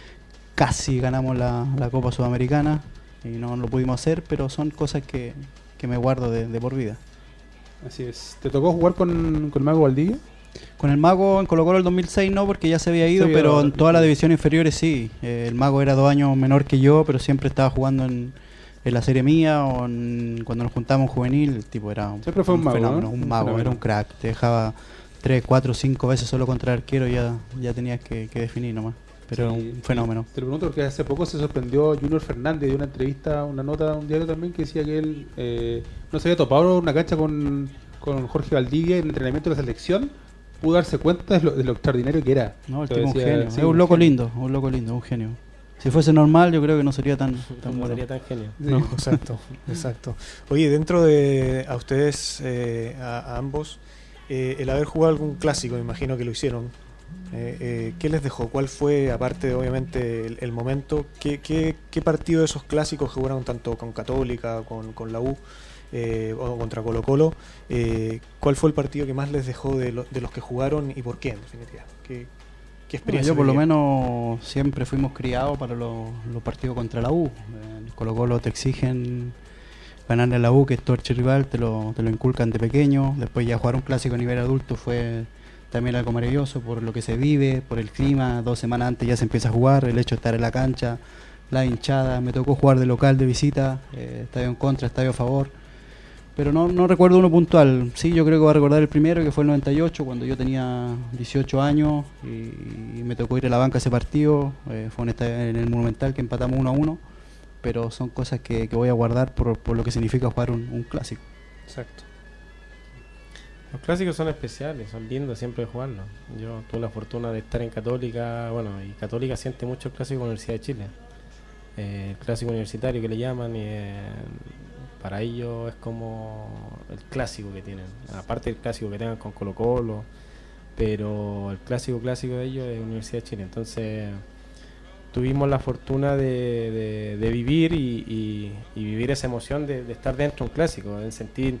casi ganamos la, la Copa Sudamericana y no lo pudimos hacer, pero son cosas que, que me guardo de, de por vida. Así es. ¿Te tocó jugar con, con el Mago Valdivia? Con el Mago en Colo Colo el dos mil seis no, porque ya se había ido, Se había pero ido. en todas las divisiones inferiores sí. Eh, el Mago era dos años menor que yo, pero siempre estaba jugando en, en la serie mía o en- cuando nos juntábamos en juvenil. El tipo era un, Siempre fue un mago, fenómeno, ¿no? un Un mago, fenómeno. era un crack. Te dejaba tres, cuatro, cinco veces solo contra el arquero, ya, ya tenías que, que definir nomás. Pero Sí. era un fenómeno. Te lo pregunto porque hace poco se sorprendió Junior Fernández de una entrevista, una nota de un diario también que decía que él eh, no se había topado en una cancha con, con Jorge Valdivia en el entrenamiento de la selección. Pudo darse cuenta de lo, de lo extraordinario que era. No, el Lo tipo un decía, genio. sí, es un loco genio. lindo, un loco lindo, un genio. Si fuese normal, yo creo que no sería tan, tan No bueno. sería tan genio. No, exacto, exacto. Oye, dentro de a ustedes, eh, a, a ambos, eh, el haber jugado algún clásico, me imagino que lo hicieron. Eh, eh, ¿Qué les dejó? ¿Cuál fue, aparte de obviamente el, el momento, qué, qué, qué partido de esos clásicos que jugaron tanto con Católica, con, con la U eh, o contra Colo Colo? Eh, ¿Cuál fue el partido que más les dejó de, lo- de los que jugaron y por qué, en definitiva? ¿Qué, qué Bueno, experiencia? yo por lo vivieron? menos siempre fuimos criados para los, los partidos contra la U. En Colo Colo te exigen ganarle a la U, que es tu archirrival, te lo, te lo inculcan de pequeño. Después ya jugar un clásico a nivel adulto fue también algo maravilloso por lo que se vive, por el clima. Dos semanas antes ya se empieza a jugar, el hecho de estar en la cancha, la hinchada. Me tocó jugar de local, de visita, eh, estadio en contra, estadio a favor. Pero no, no recuerdo uno puntual. Sí, yo creo que voy a recordar el primero, que fue el noventa y ocho, cuando yo tenía dieciocho años y, y me tocó ir a la banca ese partido. Eh, fue en, esta- en el Monumental que empatamos uno a uno. Pero son cosas que, que voy a guardar por, por lo que significa jugar un, un clásico. Exacto. Los clásicos son especiales, son lindos siempre de jugarlos. Yo tuve la fortuna de estar en Católica, bueno, y Católica siente mucho el clásico de la Universidad de Chile. Eh, el clásico universitario que le llaman, y, eh, para ellos es como el clásico que tienen. Aparte del clásico que tengan con Colo Colo, pero el clásico clásico de ellos es Universidad de Chile. Entonces tuvimos la fortuna de, de- de vivir y, y- y vivir esa emoción de, de estar dentro de un clásico, de sentir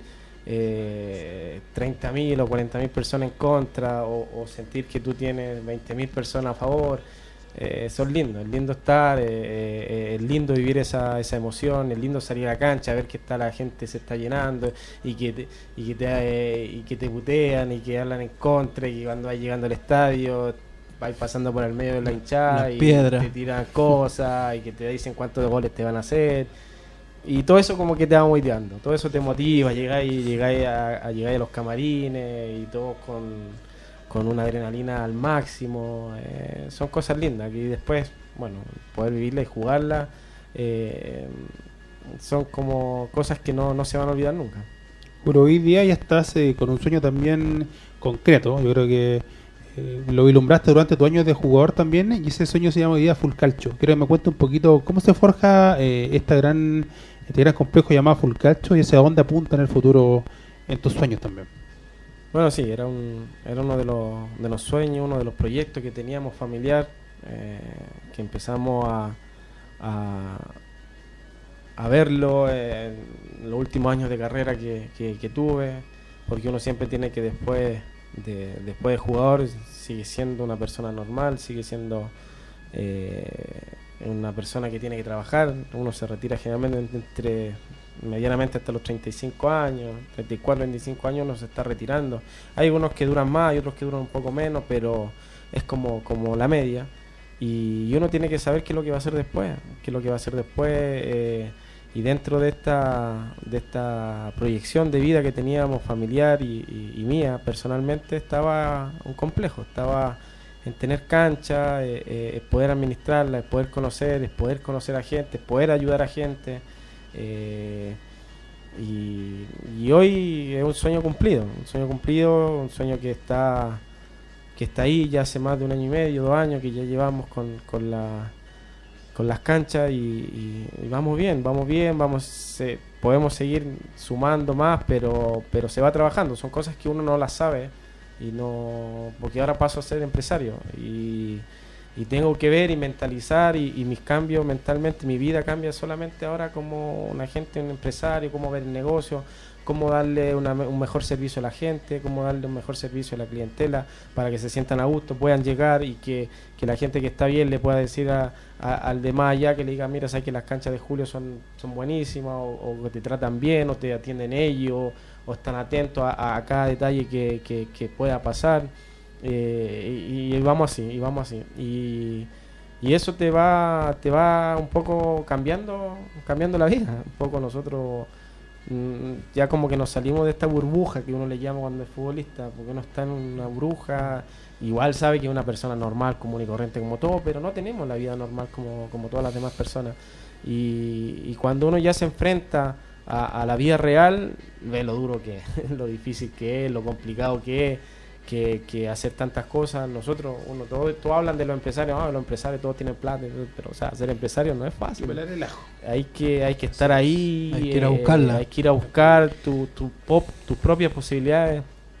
eh, treinta mil o cuarenta mil personas en contra, o, o sentir que tú tienes veinte mil personas a favor. Eh, son lindos, es lindo estar, eh, eh, es lindo vivir esa, esa emoción, es lindo salir a la cancha, ver que está la gente se está llenando y que te, y que te, eh, y que te putean y que hablan en contra, y que cuando vas llegando al estadio vais pasando por el medio de la hinchada Las y piedras. te tiran cosas y que te dicen cuántos goles te van a hacer. Y todo eso como que te va motivando, todo eso te motiva, llegáis, llegáis a, a llegáis a los camarines y todos con, con una adrenalina al máximo. Eh, son cosas lindas que después, bueno, poder vivirla y jugarla, eh, son como cosas que no, no se van a olvidar nunca. Pero hoy día ya estás eh, con un sueño también concreto. Yo creo que eh, lo ilumbraste durante tus años de jugador también, y ese sueño se llama hoy día Full Calcio. Quiero que me cuente un poquito cómo se forja eh, esta gran, este gran complejo llamado Full Calcio y hacia dónde apunta en el futuro en tus sueños también. Bueno, sí, era, un, era uno de los, de los sueños, uno de los proyectos que teníamos familiar, eh, que empezamos a, a, a verlo en los últimos años de carrera que, que, que tuve, porque uno siempre tiene que después de, después de jugador sigue siendo una persona normal, sigue siendo eh, una persona que tiene que trabajar. Uno se retira generalmente entre medianamente hasta los treinta y cinco años, treinta y cuatro, treinta y cinco años uno se está retirando. Hay unos que duran más y otros que duran un poco menos, pero es como, como la media. Y uno tiene que saber qué es lo que va a hacer después, qué es lo que va a hacer después. Eh, y dentro de esta, de esta proyección de vida que teníamos familiar y, y, y mía personalmente, estaba un complejo, estaba en tener cancha, eh, eh, poder administrarla, poder conocer, poder conocer a gente, poder ayudar a gente. Eh, y, y hoy es un sueño cumplido, un sueño cumplido, un sueño que está que está ahí ya hace más de un año y medio, dos años que ya llevamos con, con la con las canchas y, y, y vamos bien, vamos bien, vamos eh, podemos seguir sumando más, pero pero se va trabajando, son cosas que uno no las sabe y no, porque ahora paso a ser empresario y, y tengo que ver y mentalizar y, y mis cambios mentalmente, mi vida cambia solamente ahora como un agente, un empresario, cómo ver el negocio, cómo darle una, un mejor servicio a la gente, cómo darle un mejor servicio a la clientela para que se sientan a gusto, puedan llegar y que, que la gente que está bien le pueda decir a, a, al de más allá, que le diga, mira, sabes que las canchas de Julio son, son buenísimas, o, o que te tratan bien, o te atienden ellos, o están atentos a, a cada detalle que, que, que pueda pasar, eh, y, y vamos así, y vamos así, y, y eso te va, te va un poco cambiando, cambiando la vida, un poco nosotros ya como que nos salimos de esta burbuja que uno le llama cuando es futbolista, porque uno está en una burbuja, igual sabe que es una persona normal, común y corriente como todo, pero no tenemos la vida normal como, como todas las demás personas, y, y cuando uno ya se enfrenta a, a la vida real, ve lo duro que es, lo difícil que es, lo complicado que es, que, que hacer tantas cosas. Nosotros, uno todos todo hablan de los empresarios, ah, los empresarios todos tienen plata, pero o sea, ser empresario no es fácil. Hay que, hay que estar ahí, hay que ir a buscarla, eh, hay que ir a buscar tu, tu pop, tus propias posibilidades,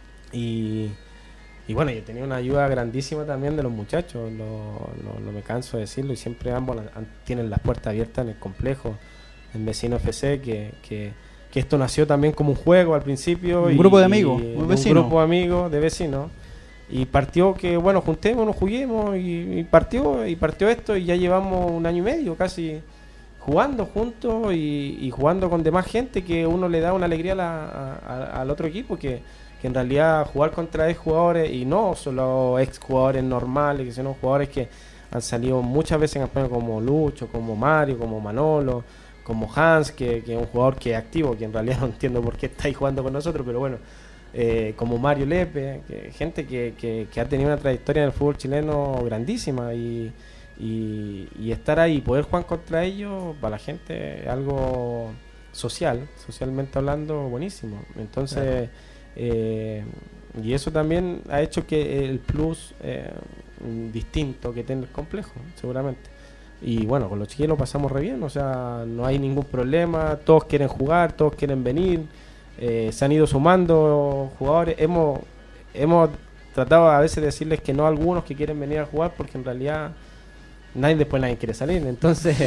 y, y bueno, yo tenía una ayuda grandísima también de los muchachos, lo, lo, no me canso de decirlo, y siempre ambos han, tienen las puertas abiertas en el complejo, en Vecino F C, que, que que esto nació también como un juego al principio. Un y, grupo de amigos, y, un, un vecino. grupo de amigos, de vecinos. Y partió que, bueno, juntémonos, juguemos, y, y partió y partió esto, y ya llevamos un año y medio casi jugando juntos y, y jugando con demás gente, que uno le da una alegría a la, a, al otro equipo, que, que en realidad jugar contra ex jugadores, y no solo ex jugadores normales, sino jugadores que han salido muchas veces en campaña, como Lucho, como Mario, como Manolo, como Hans, que, que es un jugador que es activo, que en realidad no entiendo por qué está ahí jugando con nosotros, pero bueno, eh, como Mario Lepe, que, gente que, que, que ha tenido una trayectoria en el fútbol chileno grandísima, y, y, y estar ahí y poder jugar contra ellos, para la gente es algo social, socialmente hablando, buenísimo. Entonces, claro. eh, y eso también ha hecho que el plus eh, distinto que tiene el complejo, seguramente. Y bueno, con los chiquillos lo pasamos re bien, o sea, no hay ningún problema, todos quieren jugar, todos quieren venir, eh, se han ido sumando jugadores, hemos hemos tratado a veces de decirles que no a algunos que quieren venir a jugar, porque en realidad nadie después nadie quiere salir, entonces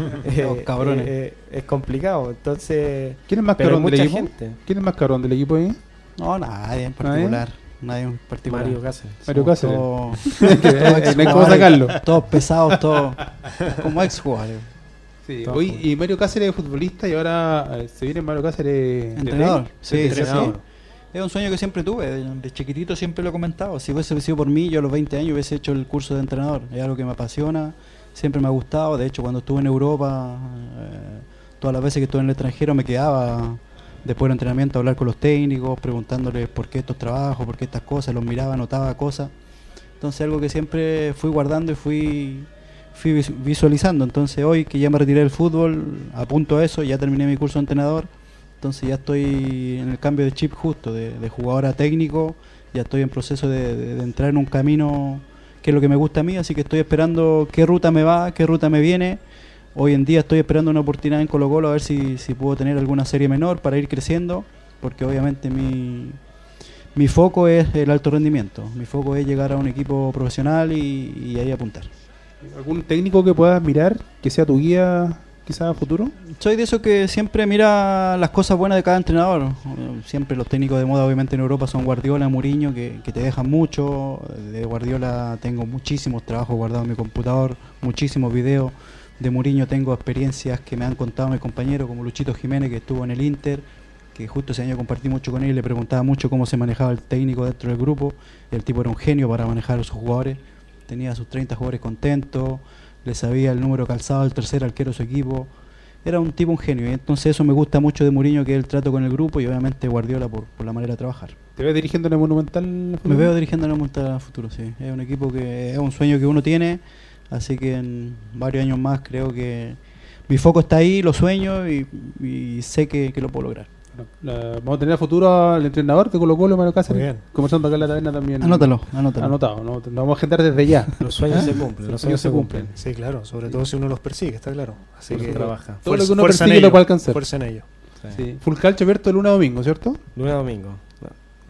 eh, cabrones. Eh, es complicado, entonces... ¿Quién es más cabrón del equipo? Gente. ¿Quién es más cabrón del equipo ahí? No, nadie en particular. ¿Nadie? Nadie en particular. Mario Cáceres. Mario Cáceres. Todo, no hay cómo sacarlo. Todos pesados, todos como ex jugadores. Sí. Hoy, y Mario Cáceres es futbolista, y ahora eh, se viene Mario Cáceres entrenador. Sí, sí, entrenador. Sí. Es un sueño que siempre tuve, de, de chiquitito siempre lo he comentado. Si hubiese sido por mí, yo a los veinte años hubiese hecho el curso de entrenador. Es algo que me apasiona, siempre me ha gustado. De hecho, cuando estuve en Europa, eh, todas las veces que estuve en el extranjero me quedaba después del entrenamiento a hablar con los técnicos, preguntándoles por qué estos trabajos, por qué estas cosas, los miraba, anotaba cosas. Entonces algo que siempre fui guardando y fui, fui visualizando. Entonces hoy que ya me retiré del fútbol, apunto a eso, ya terminé mi curso de entrenador, entonces ya estoy en el cambio de chip justo, de, de jugador a técnico, ya estoy en proceso de, de, de entrar en un camino que es lo que me gusta a mí, así que estoy esperando qué ruta me va, qué ruta me viene. Hoy en día estoy esperando una oportunidad en Colo Colo, a ver si, si puedo tener alguna serie menor para ir creciendo, porque obviamente mi, mi foco es el alto rendimiento, mi foco es llegar a un equipo profesional y, y ahí apuntar. ¿Algún técnico que puedas mirar, que sea tu guía quizás a futuro? Soy de esos que siempre mira las cosas buenas de cada entrenador. Siempre los técnicos de moda obviamente en Europa son Guardiola, Mourinho, que, que te dejan mucho. De Guardiola tengo muchísimos trabajos guardados en mi computador, muchísimos videos. De Mourinho tengo experiencias que me han contado mis compañeros, como Luchito Jiménez, que estuvo en el Inter, que justo ese año compartí mucho con él y le preguntaba mucho cómo se manejaba el técnico dentro del grupo. El tipo era un genio para manejar a sus jugadores, tenía a sus treinta jugadores contentos, le sabía el número calzado del tercer arquero de su equipo, era un tipo un genio, y entonces eso me gusta mucho de Mourinho, que es el trato con el grupo, y obviamente Guardiola por, por la manera de trabajar. ¿Te ves dirigiendo en el Monumental? Me veo dirigiendo en el Monumental a futuro, sí, es un equipo que es un sueño que uno tiene. Así que en varios años más creo que mi foco está ahí, lo sueño y, y sé que, que lo puedo lograr. La, vamos a tener a futuro al entrenador de Colo Colo, Mario Cáceres, conversando acá en la taberna también. Anótalo, anótalo. Anotado, no, lo vamos a agendar desde ya. Los sueños ¿Eh? se cumplen, los sueños se cumplen. Sí, claro, sobre todo si uno los persigue, está claro. Así que trabaja. Todo lo que uno persigue lo puede alcanzar. Fuerza en ello. Sí. Sí. Full calcio abierto de lunes a domingo, ¿cierto? Lunes a domingo.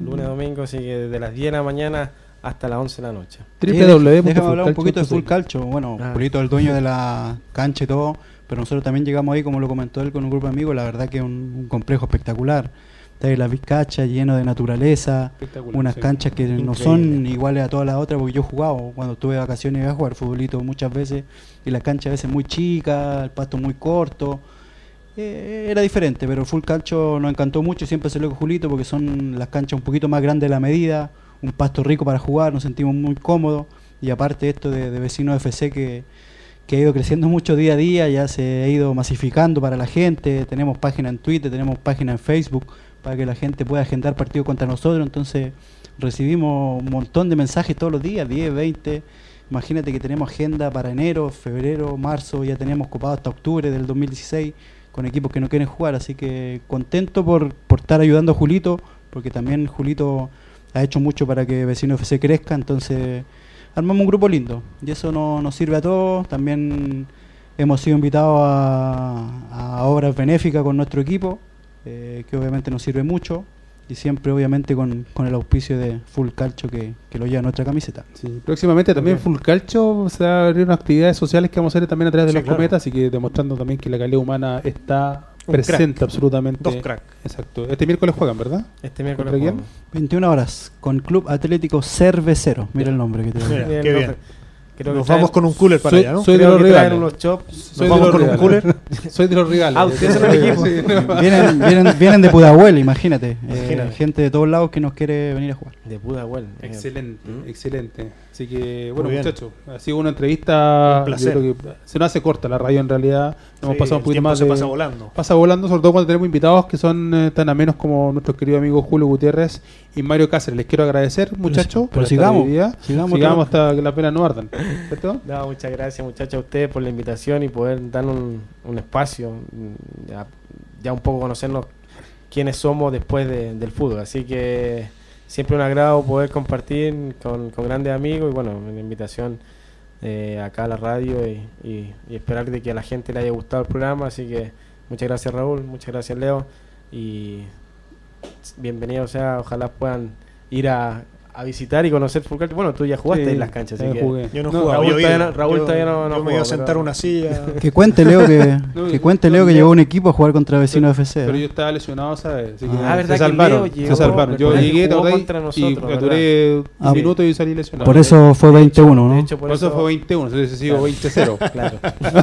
lunes a domingo, así que desde las diez de la mañana hasta las once de la noche. Triple W. Déjame hablar un poquito de Full Calcio. Calcio. Bueno, Ah. Julito es el dueño de la cancha y todo, pero nosotros también llegamos ahí, como lo comentó él, con un grupo de amigos. La verdad que es un, un complejo espectacular. Está ahí la Vizcacha, lleno de naturaleza, Espectacular, unas sí. canchas que no Increíble. son iguales a todas las otras, porque yo he jugado, cuando tuve vacaciones iba a jugar futbolito muchas veces, y la cancha a veces muy chica, el pasto muy corto. Eh, era diferente, pero Full Calcio nos encantó mucho, siempre se lo con Julito, porque son las canchas un poquito más grandes de la medida, un pasto rico para jugar, nos sentimos muy cómodos, y aparte esto de, de Vecinos F C que, que ha ido creciendo mucho día a día, ya se ha ido masificando para la gente, tenemos página en Twitter, tenemos página en Facebook, para que la gente pueda agendar partidos contra nosotros, entonces recibimos un montón de mensajes todos los días, diez, veinte, imagínate que tenemos agenda para enero, febrero, marzo, ya teníamos copado hasta octubre del dos mil dieciséis, con equipos que no quieren jugar, así que contento por, por estar ayudando a Julito, porque también Julito ha hecho mucho para que Vecino F C crezca, entonces armamos un grupo lindo y eso no, nos sirve a todos. También hemos sido invitados a, a obras benéficas con nuestro equipo, eh, que obviamente nos sirve mucho, y siempre obviamente con, con el auspicio de Full Calcio que, que lo lleva nuestra camiseta. Sí, próximamente también Ok. Full Calcio se va a abrir unas actividades sociales que vamos a hacer también a través de Sí, los claro. cometas, así que demostrando también que la calidad humana está Un presente crack. absolutamente. Dos cracks. Exacto. Este miércoles juegan, ¿verdad? Este miércoles ¿Contra quién? jugamos. veintiuna horas con Club Atlético Cervecero, mira el nombre que te Mira, Bien, qué no, bien. creo que Nos traen- vamos con un cooler para Soy- allá, ¿no? soy de creo los que traen rivales. unos chops. Soy vamos de los con un rivales. Soy de los rivales. Ah, ustedes son el equipo. Sí. Vienen, vienen, vienen de Pudahuel, imagínate. Eh, Imagínate. gente de todos lados que nos quiere venir a jugar. De Pudahuel. eh, Excelente, ¿Mm? excelente. Así que, bueno, Muy bien. muchachos, ha sido una entrevista. Un placer. yo creo que se nos hace corta la radio en realidad. Hemos Sí, pasado un el poquito tiempo más se de. pasa volando. Pasa volando, sobre todo cuando tenemos invitados que son eh, tan amenos como nuestros queridos amigos Julio Gutiérrez y Mario Cáceres. Les quiero agradecer, muchachos, pero por sigamos, estar hoy día. sigamos sigamos hasta que las penas no ardan. ¿Cierto? No, muchas gracias muchachos a ustedes por la invitación y poder dar un, un espacio, mm, ya, ya un poco conocernos quiénes somos después de- del fútbol. Así que siempre un agrado poder compartir con, con grandes amigos y bueno, una invitación eh, acá a la radio y, y- y esperar de que a la gente le haya gustado el programa. Así que muchas gracias Raúl, muchas gracias Leo y bienvenidos, o sea, ojalá puedan ir a, a visitar y conocer Full Calcio. Bueno, tú ya jugaste Sí, en las canchas, así eh, que jugué. Yo no, No, jugaba, Raúl yo todavía iba. no- Raúl Yo- todavía no- no Yo me iba jugó, a sentar pero- una silla. Que cuente Leo que, No, que cuente Leo que Leo- llevó un equipo a jugar contra Vecino F C. Pero ¿eh? yo estaba lesionado, ¿sabes? Así que Ah, verdad se que salvaron. Leo Se llegó, salvaron. Yo ¿verdad que llegué, ¿te jugó acordás? contra Y nosotros, me ¿verdad? duré Ah, diez minutos y salí lesionado. Por eso fue veintiuno, De ¿no? hecho, Por eso fue veintiuno, entonces sigo Claro. veinte cero. Claro.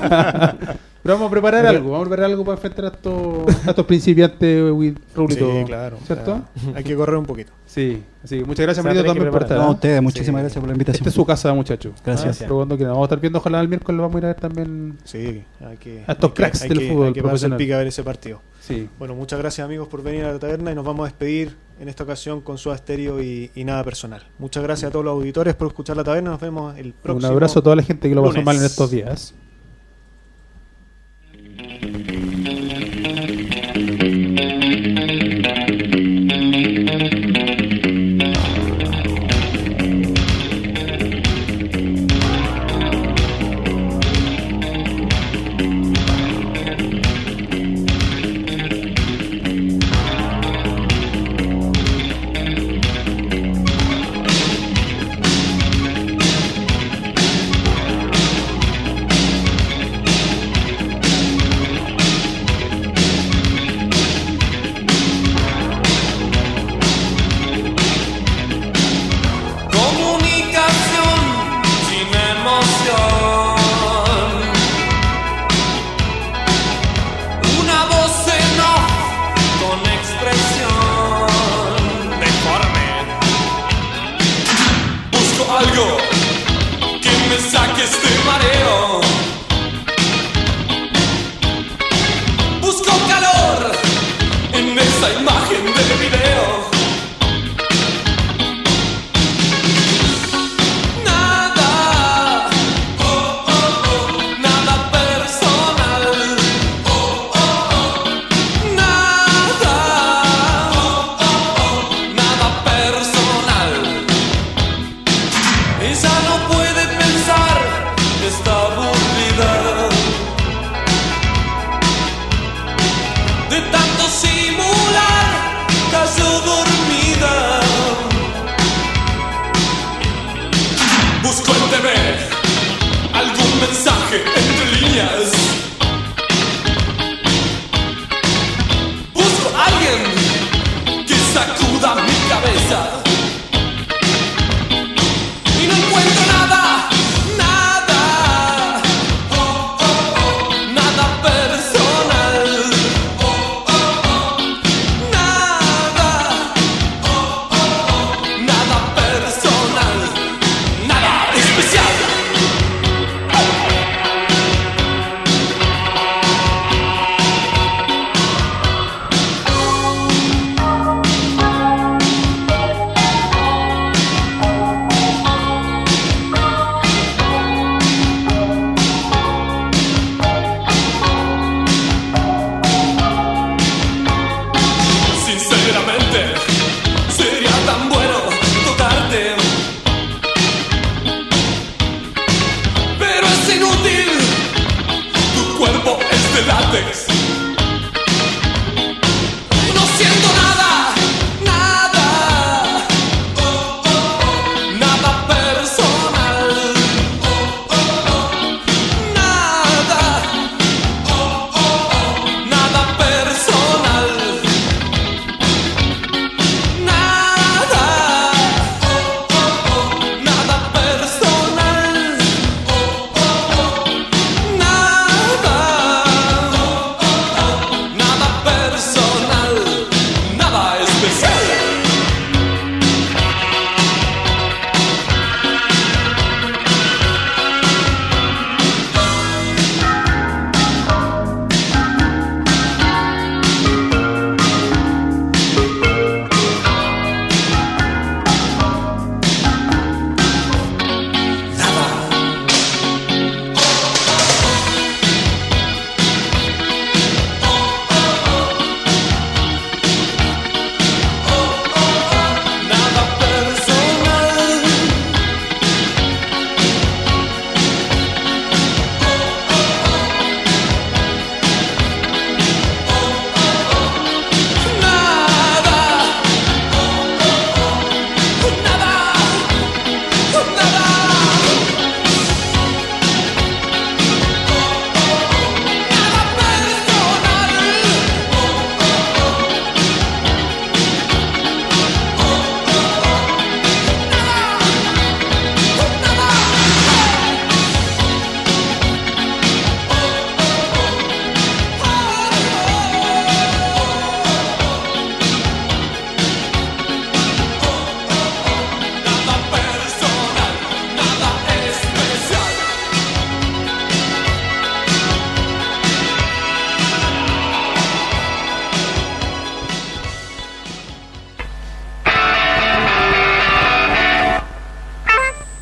Pero vamos a preparar Pero- algo, vamos a preparar algo para enfrentar a estos, a estos principiantes, Will- Raulito. Sí, claro. ¿Cierto? claro. Hay que correr un poquito. Sí, así que muchas gracias, O sea, Marito, tenés que también por preparar. estar. No, a ¿eh? ustedes, muchísimas Sí. gracias por la invitación. Esta es su casa, muchachos. Gracias. Ah, pero cuando quieran. Vamos a estar viendo, ojalá el miércoles vamos a ir a ver también. Sí, hay que. A estos hay que- cracks hay del que- fútbol Hay que darse el profesional. pique a ver ese partido. Sí. Bueno, muchas gracias amigos por venir a la taberna y nos vamos a despedir en esta ocasión con Soda Stereo y, y nada personal. Muchas gracias a todos los auditores por escuchar la taberna. Nos vemos el próximo. Un abrazo a toda la gente que lo pasó lunes. mal en estos días.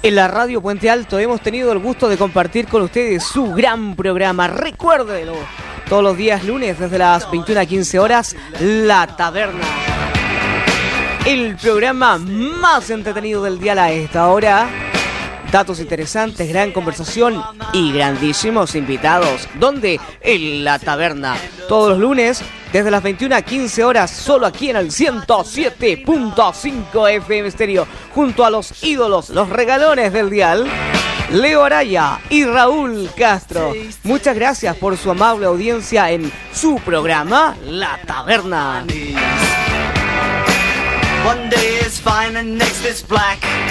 En la radio Puente Alto hemos tenido el gusto de compartir con ustedes su gran programa. Recuérdelo, todos los días lunes desde las veintiuna a quince horas, La Taberna. El programa más entretenido del día a esta hora. Datos interesantes, gran conversación y grandísimos invitados. ¿Dónde? En La Taberna. Todos los lunes desde las veintiuna a quince horas, solo aquí en el ciento siete punto cinco F M Stereo, junto a los ídolos, los regalones del dial, Leo Araya y Raúl Castro. Muchas gracias por su amable audiencia en su programa La Taberna. One day is fine and next is black.